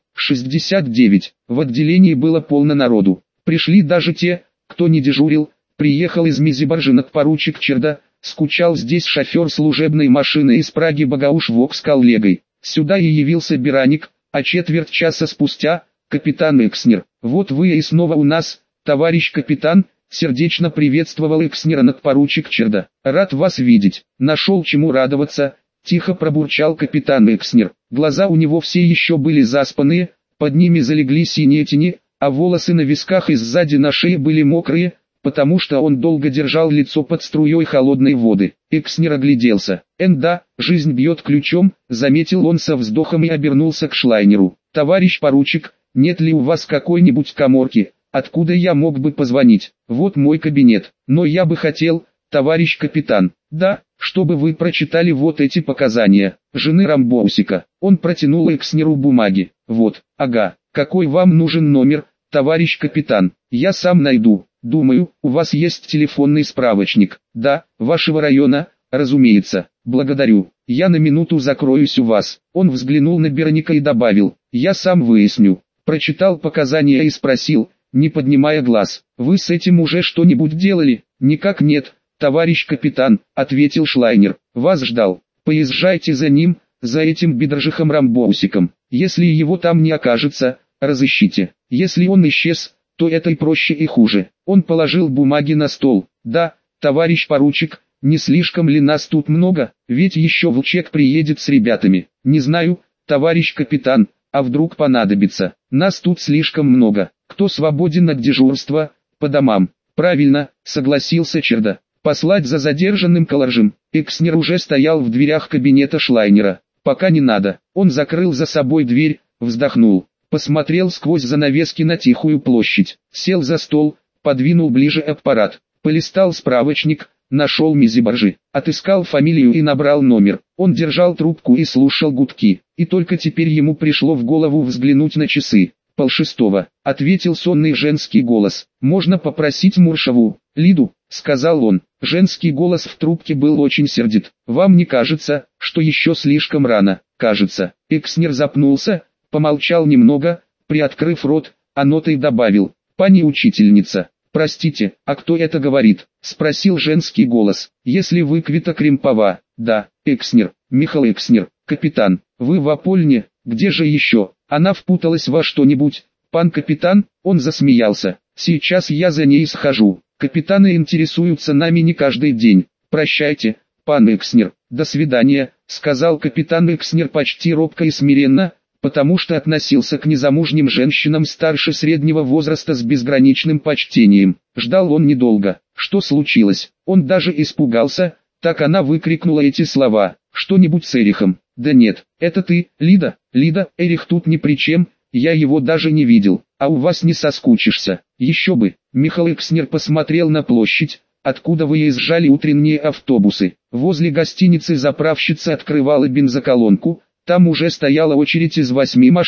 69. В отделении было полно народу. Пришли даже те, кто не дежурил. Приехал из Мизибаржинок поручик Черда, скучал здесь шофер служебной машины из Праги Багауш Вок с коллегой. Сюда и явился Бераник, а четверть часа спустя — капитан Экснер. «Вот вы и снова у нас, товарищ капитан», — сердечно приветствовал Экснера надпоручик Черда. «Рад вас видеть». «Нашел чему радоваться», — тихо пробурчал капитан Экснер. Глаза у него все еще были заспанные, под ними залегли синие тени, а волосы на висках и сзади на шее были мокрые, потому что он долго держал лицо под струей холодной воды. Экснер огляделся. «Да, жизнь бьет ключом», — заметил он со вздохом и обернулся к Шлайнеру. «Товарищ поручик, нет ли у вас какой-нибудь каморки, откуда я мог бы позвонить? Вот мой кабинет. Но я бы хотел, товарищ капитан, да, чтобы вы прочитали вот эти показания жены Рамбоусика». Он протянул Экснеру бумаги. «Вот, ага, какой вам нужен номер, товарищ капитан? Я сам найду. Думаю, у вас есть телефонный справочник». «Да, вашего района, разумеется. Благодарю. Я на минуту закроюсь у вас». Он взглянул на Берника и добавил: «Я сам выясню». Прочитал показания и спросил, не поднимая глаз: «Вы с этим уже что-нибудь делали?» «Никак нет, товарищ капитан», — ответил Шлайнер. «Вас ждал. Поезжайте за ним, за этим бедржихом Рамбоусиком. Если его там не окажется, разыщите. Если он исчез, то это и проще и хуже». Он положил бумаги на стол. «Да, товарищ поручик, не слишком ли нас тут много, ведь еще Волчек приедет с ребятами». «Не знаю, товарищ капитан, а вдруг понадобится. Нас тут слишком много. Кто свободен от дежурства, по домам?» «Правильно», — согласился Черда. «Послать за задержанным Каларжем». Экснер уже стоял в дверях кабинета Шлайнера. «Пока не надо». Он закрыл за собой дверь, вздохнул, посмотрел сквозь занавески на тихую площадь, сел за стол, подвинул ближе аппарат, полистал справочник, нашел Мизибаржи, отыскал фамилию и набрал номер. Он держал трубку и слушал гудки, и только теперь ему пришло в голову взглянуть на часы. 5:30, ответил сонный женский голос. «Можно попросить Муршеву, Лиду?» — сказал он. Женский голос в трубке был очень сердит. «Вам не кажется, что еще слишком рано?» «Кажется». Экснер запнулся, помолчал немного, приоткрыв рот, а нотой добавил: «Пани учительница». «Простите, а кто это говорит?» — спросил женский голос. «Если вы Квита Кремпова». «Да, Экснер, Михаил Экснер, капитан. Вы в Апольне, где же еще?» Она впуталась во что-нибудь. «Пан капитан?» — он засмеялся. «Сейчас я за ней схожу. Капитаны интересуются нами не каждый день. Прощайте, пан Экснер». «До свидания», — сказал капитан Экснер почти робко и смиренно, потому что относился к незамужним женщинам старше среднего возраста с безграничным почтением. Ждал он недолго. Что случилось? Он даже испугался, так она выкрикнула эти слова. «Что-нибудь с Эрихом?» «Да нет, это ты, Лида». «Лида, Эрих тут ни при чем, я его даже не видел. А у вас не соскучишься?» «Еще бы». Михаил Экснер посмотрел на площадь, откуда выезжали утренние автобусы. Возле гостиницы заправщица открывала бензоколонку, там уже стояла очередь из 8 машин.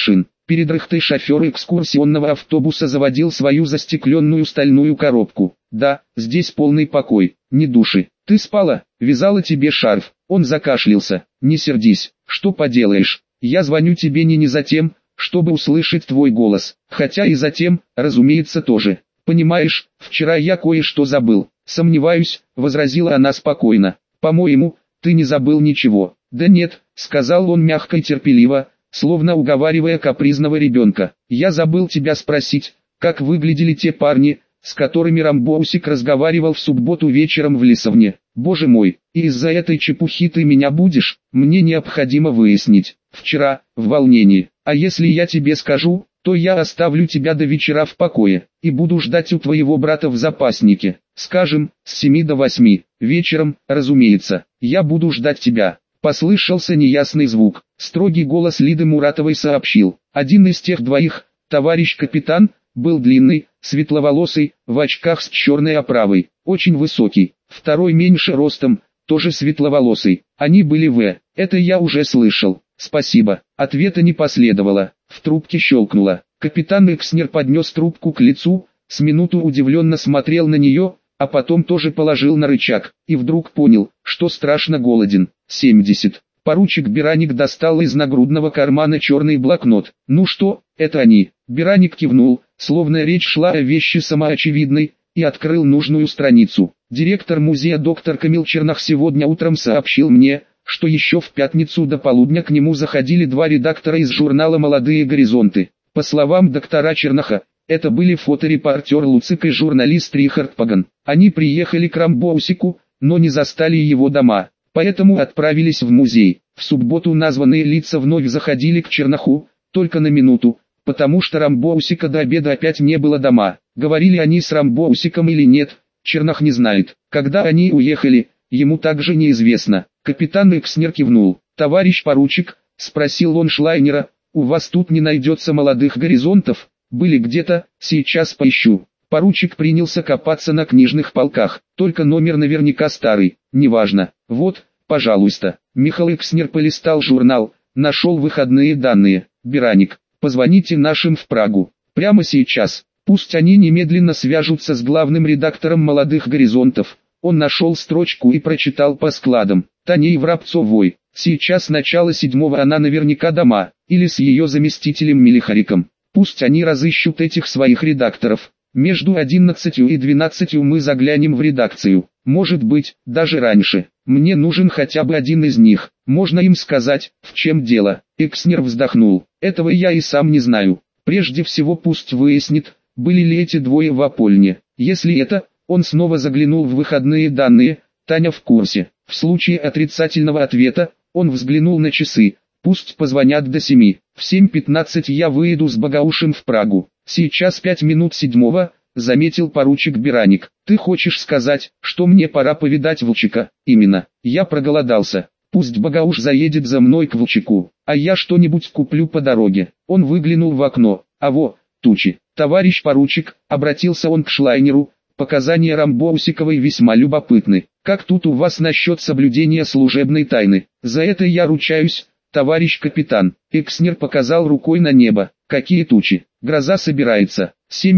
Перед рыхтой шофер экскурсионного автобуса заводил свою застекленную стальную коробку. Да, здесь полный покой, ни души. Ты спала, вязала тебе шарф. Он закашлялся. Не сердись, что поделаешь. Я звоню тебе не за тем, чтобы услышать твой голос, хотя и за тем, разумеется, тоже. Понимаешь, вчера я кое-что забыл. Сомневаюсь, возразила она спокойно. По-моему, ты не забыл ничего. Да нет, сказал он мягко и терпеливо, словно уговаривая капризного ребенка. Я забыл тебя спросить, как выглядели те парни, с которыми Рамбоусик разговаривал в субботу вечером в лесовне. Боже мой, и из-за этой чепухи ты меня будешь? Мне необходимо выяснить. Вчера, в волнении. А если я тебе скажу, то я оставлю тебя до вечера в покое, и буду ждать у твоего брата в запаснике. Скажем, с 7 до 8, вечером, разумеется, я буду ждать тебя. Послышался неясный звук. Строгий голос Лиды Муратовой сообщил. Один из тех двоих, товарищ капитан, был длинный, светловолосый, в очках с черной оправой, очень высокий. Второй меньше ростом, тоже светловолосый. Они были это я уже слышал. Спасибо. Ответа не последовало. В трубке щелкнуло. Капитан Экснер поднес трубку к лицу, с минуту удивленно смотрел на нее, а потом тоже положил на рычаг, и вдруг понял, что страшно голоден. 70. Поручик Бераник достал из нагрудного кармана черный блокнот. Ну что, это они? Бераник кивнул, словно речь шла о вещи самоочевидной, и открыл нужную страницу. Директор музея доктор Камил Чернах сегодня утром сообщил мне, что еще в пятницу до полудня к нему заходили два редактора из журнала «Молодые горизонты». По словам доктора Чернаха, это были фоторепортер Луцик и журналист Рихард Паган. Они приехали к Рамбоусику, но не застали его дома, поэтому отправились в музей. В субботу названные лица вновь заходили к Чернаху, только на минуту, потому что Рамбоусика до обеда опять не было дома. Говорили они с Рамбоусиком или нет, Чернах не знает. Когда они уехали, ему также неизвестно. Капитан Экснер кивнул. «Товарищ поручик», — спросил он Шлайнера, — «у вас тут не найдется молодых горизонтов? Были где-то, сейчас поищу». Поручик принялся копаться на книжных полках, только номер наверняка старый, неважно. «Вот, пожалуйста». Михаил Экснер полистал журнал, нашел выходные данные. «Бераник, позвоните нашим в Прагу. Прямо сейчас. Пусть они немедленно свяжутся с главным редактором «Молодых горизонтов». Он нашел строчку и прочитал по складам. Таней Врабцовой. Сейчас начало 7-го, она наверняка дома, или с ее заместителем Мелихариком. Пусть они разыщут этих своих редакторов. Между 11 и 12 мы заглянем в редакцию. Может быть, даже раньше. Мне нужен хотя бы один из них. Можно им сказать, в чем дело. Экснер вздохнул. Этого я и сам не знаю. Прежде всего пусть выяснит, были ли эти двое в Апольне. Если это, он снова заглянул в выходные данные, Таня в курсе. В случае отрицательного ответа, он взглянул на часы. Пусть позвонят до 7. В 7:15 я выеду с Багаушем в Прагу. Сейчас 5 минут 7, заметил поручик Бераник. Ты хочешь сказать, что мне пора повидать Волчика? Именно. Я проголодался. Пусть Багауш заедет за мной к Волчику, а я что-нибудь куплю по дороге. Он выглянул в окно. А во, тучи. Товарищ поручик, обратился он к Шлайнеру, показания Рамбоусиковой весьма любопытны. Как тут у вас насчет соблюдения служебной тайны? За это я ручаюсь, товарищ капитан. Экснер показал рукой на небо. Какие тучи? Гроза собирается.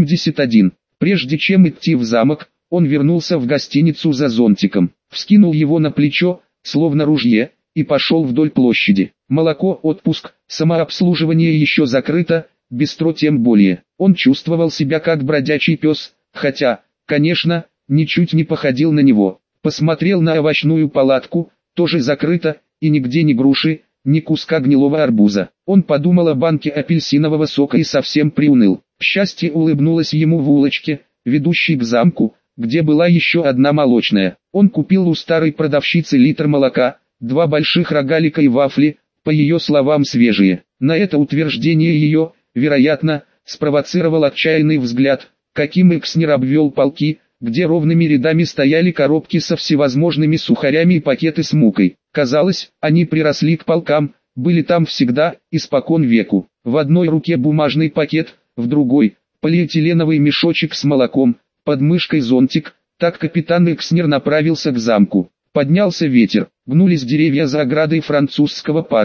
71. Прежде чем идти в замок, он вернулся в гостиницу за зонтиком, вскинул его на плечо, словно ружье, и пошел вдоль площади. Молоко, отпуск, самообслуживание еще закрыто, бистро тем более. Он чувствовал себя как бродячий пес, хотя, конечно, ничуть не походил на него. Посмотрел на овощную палатку, тоже закрыто, и нигде ни груши, ни куска гнилого арбуза. Он подумал о банке апельсинового сока и совсем приуныл. Счастье улыбнулось ему в улочке, ведущей к замку, где была еще одна молочная. Он купил у старой продавщицы литр молока, 2 больших рогалика и вафли, по ее словам свежие. На это утверждение ее, вероятно, спровоцировал отчаянный взгляд, каким Экснер обвел полки, где ровными рядами стояли коробки со всевозможными сухарями и пакеты с мукой. Казалось, они приросли к полкам, были там всегда, испокон веку. В одной руке бумажный пакет, в другой – полиэтиленовый мешочек с молоком, под мышкой зонтик. Так капитан Экснер направился к замку. Поднялся ветер, гнулись деревья за оградой французского парка.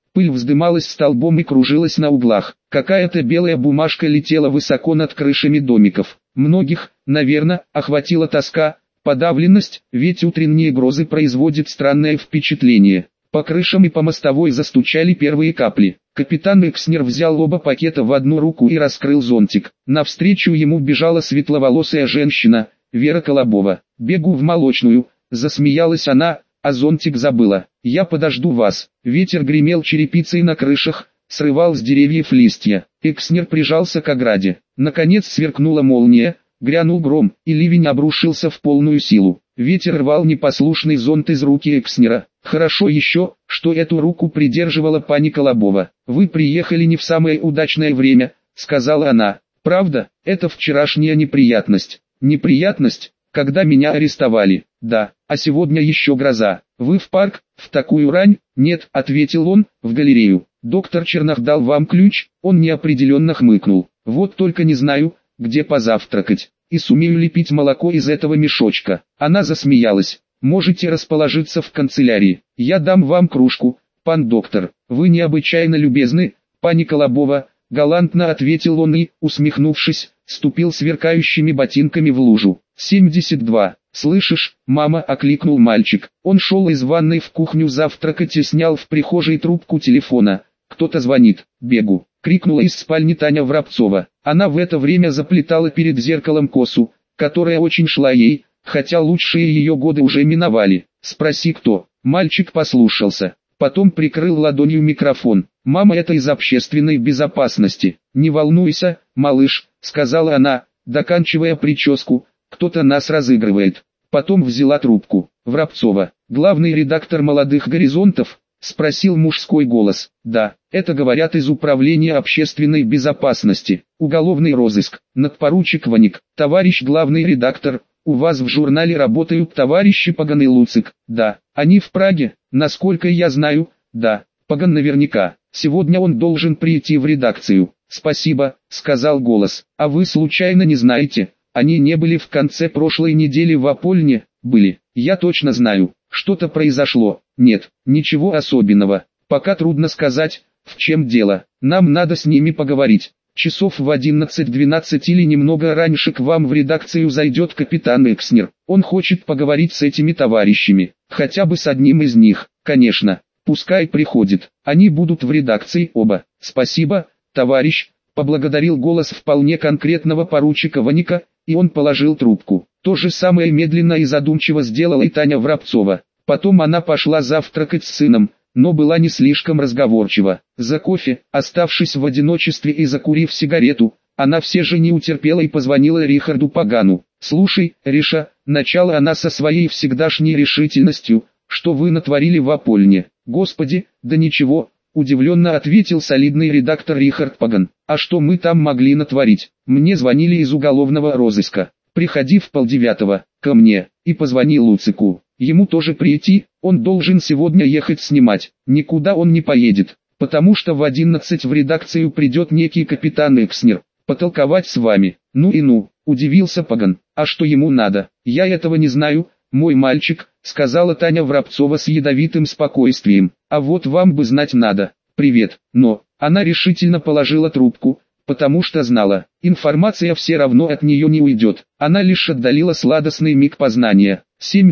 Пыль вздымалась столбом и кружилась на углах. Какая-то белая бумажка летела высоко над крышами домиков. Многих, наверное, охватила тоска, подавленность, ведь утренние грозы производят странное впечатление. По крышам и по мостовой застучали первые капли. Капитан Экснер взял оба пакета в одну руку и раскрыл зонтик. Навстречу ему бежала светловолосая женщина, Вера Колобова. «Бегу в молочную», засмеялась она, а зонтик забыла. «Я подожду вас». Ветер гремел черепицей на крышах, срывал с деревьев листья. Экснер прижался к ограде. Наконец сверкнула молния, грянул гром, и ливень обрушился в полную силу. Ветер рвал непослушный зонт из руки Экснера. Хорошо еще, что эту руку придерживала пани Колобова. «Вы приехали не в самое удачное время», — сказала она. «Правда, это вчерашняя неприятность». «Неприятность? Когда меня арестовали?» «Да, а сегодня еще гроза. Вы в парк, в такую рань?» «Нет», — ответил он, — «в галерею. Доктор Чернах дал вам ключ». Он неопределенно хмыкнул. «Вот только не знаю, где позавтракать. И сумею ли пить молоко из этого мешочка». Она засмеялась. «Можете расположиться в канцелярии. Я дам вам кружку, пан доктор. Вы необычайно любезны, пани Колобова», — галантно ответил он и, усмехнувшись, ступил сверкающими ботинками в лужу. 72. «Слышишь, мама?» — окликнул мальчик. Он шел из ванной в кухню завтракать и снял в прихожей трубку телефона. «Кто-то звонит». «Бегу!» — крикнула из спальни Таня Воробцова. Она в это время заплетала перед зеркалом косу, которая очень шла ей, хотя лучшие ее годы уже миновали. «Спроси кто». Мальчик послушался. Потом прикрыл ладонью микрофон. «Мама, это из общественной безопасности». «Не волнуйся, малыш», — сказала она, доканчивая прическу, «кто-то нас разыгрывает». Потом взяла трубку. «Воробцова, главный редактор «Молодых горизонтов»?» — спросил мужской голос. «Да, это говорят из управления общественной безопасности. Уголовный розыск. Надпоручик Ваник. Товарищ главный редактор, у вас в журнале работают товарищи Паган и Луцик?» «Да, они в Праге, насколько я знаю». «Да, Паган наверняка. Сегодня он должен прийти в редакцию». «Спасибо», — сказал голос. «А вы случайно не знаете, они не были в конце прошлой недели в Апольне?» «Были. Я точно знаю. Что-то произошло». «Нет, ничего особенного. Пока трудно сказать, в чем дело. Нам надо с ними поговорить. Часов в 11-12 или немного раньше к вам в редакцию зайдет капитан Экснер. Он хочет поговорить с этими товарищами. Хотя бы с одним из них, конечно. Пускай приходит. Они будут в редакции оба». «Спасибо, товарищ», — поблагодарил голос вполне конкретного поручика Ваника, и он положил трубку. То же самое медленно и задумчиво сделала и Таня Воробцова. Потом она пошла завтракать с сыном, но была не слишком разговорчива. За кофе, оставшись в одиночестве и закурив сигарету, она все же не утерпела и позвонила Рихарду Пагану. «Слушай, Риша», — начала она со своей всегдашней решительностью, — «что вы натворили в Апольне?» «Господи, да ничего», — удивленно ответил солидный редактор Рихард Паган. «А что мы там могли натворить? Мне звонили из уголовного розыска. Приходи в 8:30 ко мне, и позвони Луцику. Ему тоже прийти, он должен сегодня ехать снимать». «Никуда он не поедет, потому что в 11 в редакцию придет некий капитан Экснер, потолковать с вами». «Ну и ну», — удивился Паган. «А что ему надо?» «Я этого не знаю, мой мальчик», — сказала Таня Воробцова с ядовитым спокойствием. «А вот вам бы знать надо. Привет». Но она решительно положила трубку, потому что знала, информация все равно от нее не уйдет. Она лишь отдалила сладостный миг познания.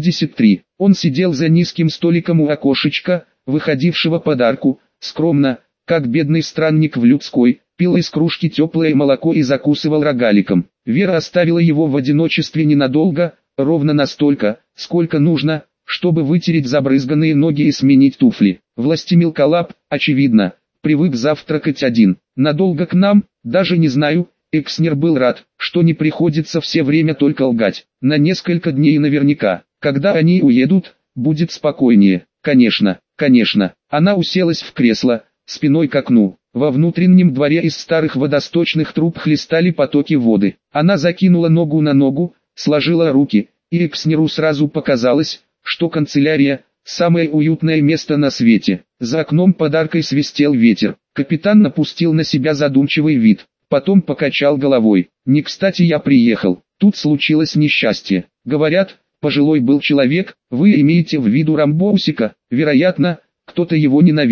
73. Он сидел за низким столиком у окошечка, выходившего под арку, скромно, как бедный странник в людской, пил из кружки теплое молоко и закусывал рогаликом. Вера оставила его в одиночестве ненадолго, ровно настолько, сколько нужно, чтобы вытереть забрызганные ноги и сменить туфли. Властимил Колоб, очевидно, привык завтракать один. «Надолго к нам, даже не знаю». Экснер был рад, что не приходится все время только лгать. На несколько дней наверняка. Когда они уедут, будет спокойнее. Конечно, конечно. Она уселась в кресло, спиной к окну. Во внутреннем дворе из старых водосточных труб хлестали потоки воды. Она закинула ногу на ногу, сложила руки, и Экснеру сразу показалось, что канцелярия – самое уютное место на свете. За окном под аркой свистел ветер. Капитан напустил на себя задумчивый вид. Потом покачал головой. «Не кстати я приехал. Тут случилось несчастье. Говорят, пожилой был человек, вы имеете в виду Рамбоусика, вероятно, кто-то его ненавидел.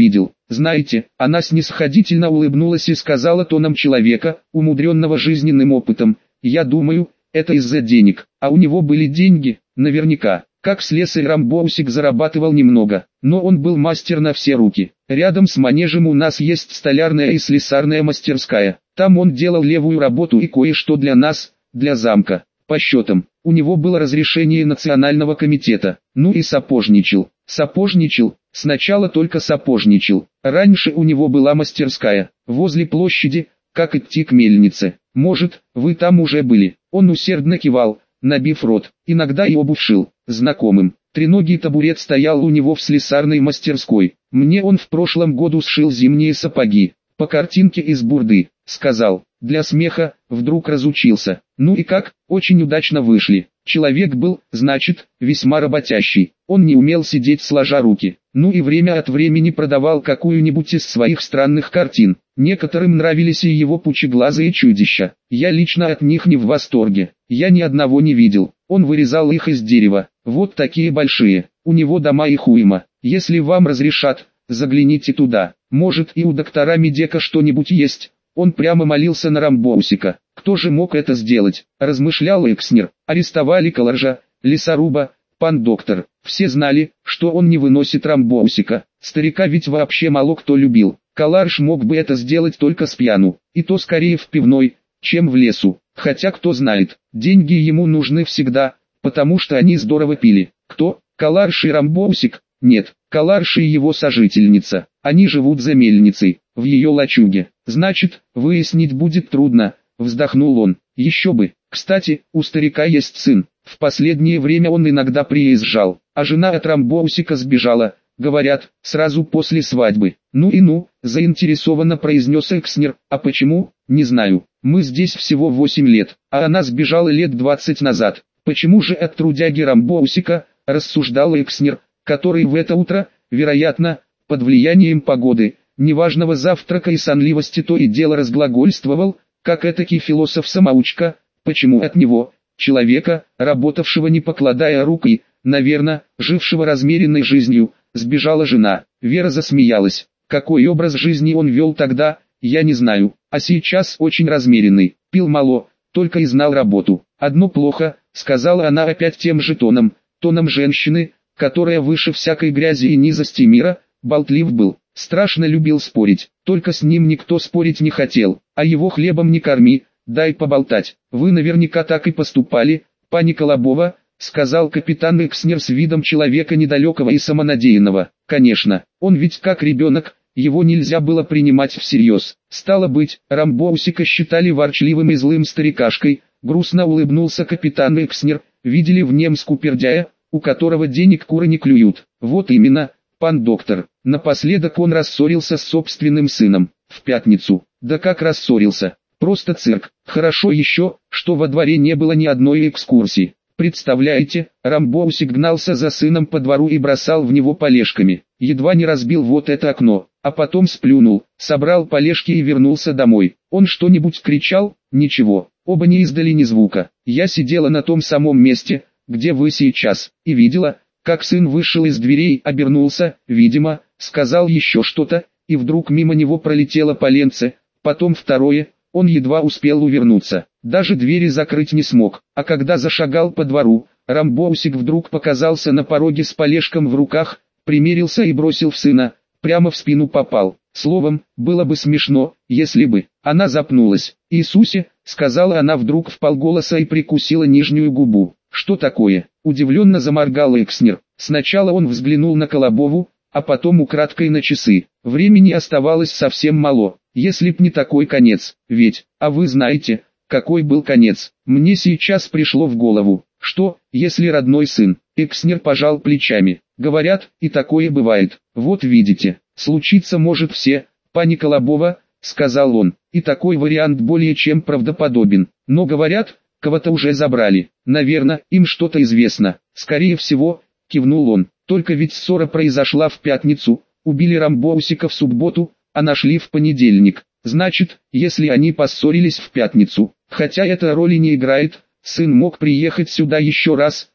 Знаете, она снисходительно улыбнулась и сказала тоном человека, умудренного жизненным опытом: «Я думаю, это из-за денег». А у него были деньги, наверняка. Как слесарь Рамбоусик зарабатывал немного, но он был мастер на все руки. Рядом с манежем у нас есть столярная и слесарная мастерская. Там он делал левую работу и кое-что для нас, для замка. По счетам, у него было разрешение национального комитета. Ну и сапожничал. Сапожничал, сначала только сапожничал. Раньше у него была мастерская, возле площади, как идти к мельнице. Может, вы там уже были? Он усердно кивал, набив рот, иногда и обувь шил, знакомым. Треногий табурет стоял у него в слесарной мастерской. Мне он в прошлом году сшил зимние сапоги, по картинке из бурды, сказал, для смеха, вдруг разучился. Ну и как, очень удачно вышли. Человек был, значит, весьма работящий. Он не умел сидеть сложа руки. Ну и время от времени продавал какую-нибудь из своих странных картин. Некоторым нравились и его пучеглазые чудища. Я лично от них не в восторге. Я ни одного не видел. Он вырезал их из дерева. Вот такие большие. У него дома их уйма. Если вам разрешат, загляните туда. Может, и у доктора Медека что-нибудь есть. Он прямо молился на Рамбоусика. Кто же мог это сделать? Размышлял Экснер. Арестовали Каларжа, лесоруба, пан доктор. Все знали, что он не выносит Рамбоусика. Старика ведь вообще мало кто любил. Каларж мог бы это сделать только с пьяну. И то скорее в пивной, чем в лесу. Хотя кто знает, деньги ему нужны всегда, потому что они здорово пили. Кто? Каларж и Рамбоусик? Нет, Каларж и его сожительница. Они живут за мельницей, в ее лачуге. Значит, выяснить будет трудно, вздохнул он. Еще бы. Кстати, у старика есть сын. В последнее время он иногда приезжал, а жена от Рамбоусика сбежала, говорят, сразу после свадьбы. Ну и ну, заинтересованно произнес Экснер. А почему? Не знаю. Мы здесь всего 8 лет, а она сбежала лет 20 назад. Почему же от трудяги Рамбоусика, рассуждал Экснер, который в это утро, вероятно, под влиянием погоды, неважного завтрака и сонливости то и дело разглагольствовал, как этакий философ-самоучка. Почему от него, человека, работавшего не покладая рук и, наверное, жившего размеренной жизнью, сбежала жена? Вера засмеялась. Какой образ жизни он вел тогда, я не знаю, а сейчас очень размеренный, пил мало, только и знал работу. Одно плохо, сказала она опять тем же тоном женщины, которая выше всякой грязи и низости мира, болтлив был, страшно любил спорить, только с ним никто спорить не хотел, а его хлебом не корми, дай поболтать. Вы наверняка так и поступали, пани Колобова, сказал капитан Экснер с видом человека недалекого и самонадеянного. Конечно, он ведь как ребенок, его нельзя было принимать всерьез. Стало быть, Рамбоусика считали ворчливым и злым старикашкой, грустно улыбнулся капитан Экснер, видели в нем скупердяя, у которого денег куры не клюют. Вот именно, пан доктор. Напоследок он рассорился с собственным сыном, в пятницу. Да как рассорился, просто цирк. Хорошо еще, что во дворе не было ни одной экскурсии. Представляете, Рамбоусик гнался за сыном по двору и бросал в него полежками. Едва не разбил вот это окно, а потом сплюнул, собрал полежки и вернулся домой. Он что-нибудь кричал? Ничего, оба не издали ни звука. Я сидела на том самом месте, где вы сейчас, и видела, как сын вышел из дверей, обернулся, видимо, сказал еще что-то, и вдруг мимо него пролетело поленце, потом второе, он едва успел увернуться, даже двери закрыть не смог, а когда зашагал по двору, Рамбоусик вдруг показался на пороге с полежком в руках, примерился и бросил в сына, прямо в спину попал. Словом, было бы смешно, если бы. Она запнулась. «Иисусе», — сказала она вдруг вполголоса и прикусила нижнюю губу. «Что такое?» — удивленно заморгал Экснер. Сначала он взглянул на Колобову, а потом украдкой на часы. Времени оставалось совсем мало, если б не такой конец. Ведь, а вы знаете, какой был конец? Мне сейчас пришло в голову, что, если родной сын? Экснер пожал плечами. Говорят, и такое бывает. Вот видите, случиться может все, пани Колобова, сказал он, и такой вариант более чем правдоподобен. Но говорят, кого-то уже забрали. Наверное, им что-то известно. Скорее всего, кивнул он. Только ведь ссора произошла в пятницу, убили Рамбоусика в субботу, а нашли в понедельник. Значит, если они поссорились в пятницу, хотя это роли не играет, сын мог приехать сюда еще раз,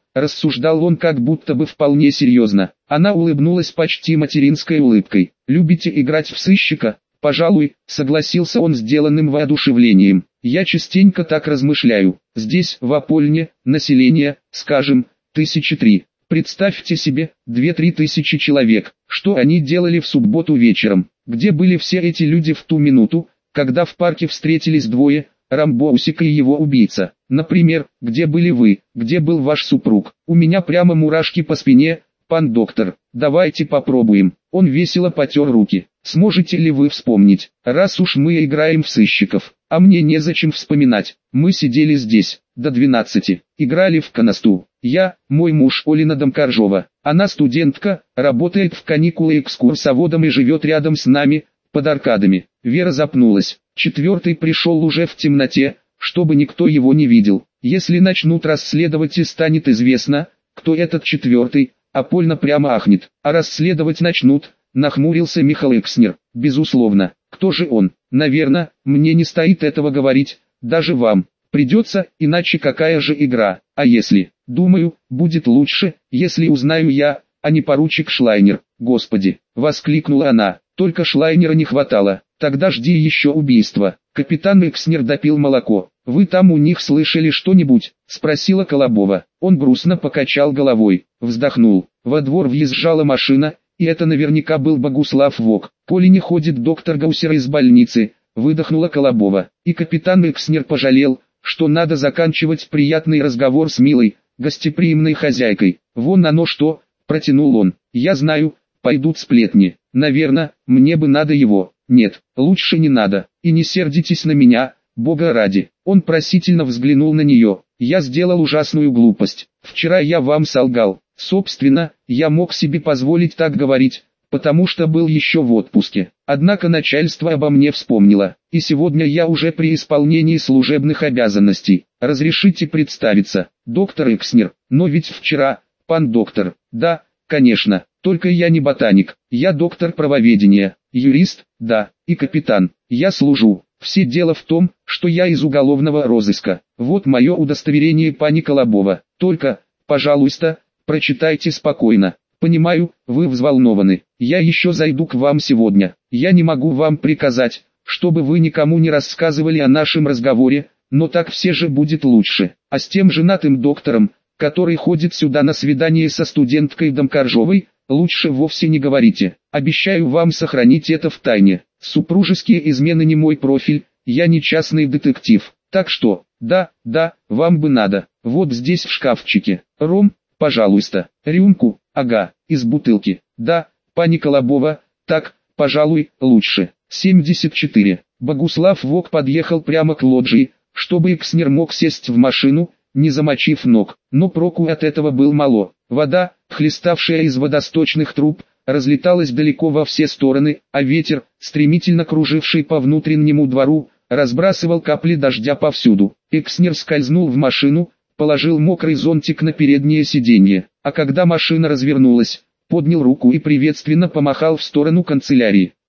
рассуждал он как будто бы вполне серьезно. Она улыбнулась почти материнской улыбкой. «Любите играть в сыщика?» «Пожалуй», согласился он сделанным воодушевлением. «Я частенько так размышляю. Здесь, в Апольне, население, скажем, 1003. Представьте себе, 2-3 тысячи человек. Что они делали в субботу вечером? Где были все эти люди в ту минуту, когда в парке встретились двое, Рамбоусик и его убийца? Например, где были вы, где был ваш супруг? У меня прямо мурашки по спине, пан доктор. Давайте попробуем». Он весело потер руки. «Сможете ли вы вспомнить, раз уж мы играем в сыщиков? А мне незачем вспоминать. Мы сидели здесь, до 12, играли в канасту. Я, мой муж Олина Домкоржова. Она студентка, работает в каникулы экскурсоводом и живет рядом с нами, под аркадами». Вера запнулась. Четвертый пришел уже в темноте, чтобы никто его не видел. Если начнут расследовать и станет известно, кто этот четвертый, Апольна прямо ахнет. А расследовать начнут, нахмурился Михаил Экснер. Безусловно. Кто же он? Наверное, мне не стоит этого говорить, даже вам. Придется, иначе какая же игра? А если? Думаю, будет лучше, если узнаю я, а не поручик Шлайнер. Господи, воскликнула она. Только Шлайнера не хватало. Тогда жди еще убийства. Капитан Экснер допил молоко. «Вы там у них слышали что-нибудь?» — спросила Колобова. Он грустно покачал головой, вздохнул. Во двор въезжала машина, и это наверняка был Богуслав Вок. «Коли не ходит доктор Гаусер из больницы», — выдохнула Колобова. И капитан Экснер пожалел, что надо заканчивать приятный разговор с милой, гостеприимной хозяйкой. «Вон оно что», — протянул он. «Я знаю, пойдут сплетни. Наверное, мне бы надо его». «Нет, лучше не надо, и не сердитесь на меня, Бога ради». Он просительно взглянул на нее. «Я сделал ужасную глупость. Вчера я вам солгал. Собственно, я мог себе позволить так говорить, потому что был еще в отпуске. Однако начальство обо мне вспомнило, и сегодня я уже при исполнении служебных обязанностей. Разрешите представиться, доктор Экснер. Но ведь вчера, пан доктор». «Да, конечно, только я не ботаник, я доктор правоведения, юрист, да, и капитан. Я служу. Все дело в том, что я из уголовного розыска. Вот мое удостоверение, пани Колобова. Только, пожалуйста, прочитайте спокойно. Понимаю, вы взволнованы. Я еще зайду к вам сегодня. Я не могу вам приказать, чтобы вы никому не рассказывали о нашем разговоре, но так все же будет лучше. А с тем женатым доктором, который ходит сюда на свидание со студенткой Домкоржовой, лучше вовсе не говорите. Обещаю вам сохранить это в тайне. Супружеские измены не мой профиль, я не частный детектив. Так что, да, вам бы надо. Вот здесь в шкафчике. Ром, пожалуйста. Рюмку, ага, из бутылки. Да, пани Колобова, так, пожалуй, лучше. 74. Богуслав Вок подъехал прямо к лоджии, чтобы Экснер мог сесть в машину, не замочив ног. Но проку от этого был мало. Вода, хлеставшая из водосточных труб, разлеталась далеко во все стороны, а ветер, стремительно круживший по внутреннему двору, разбрасывал капли дождя повсюду. Экснер скользнул в машину, положил мокрый зонтик на переднее сиденье, а когда машина развернулась, поднял руку и приветственно помахал в сторону канцелярии.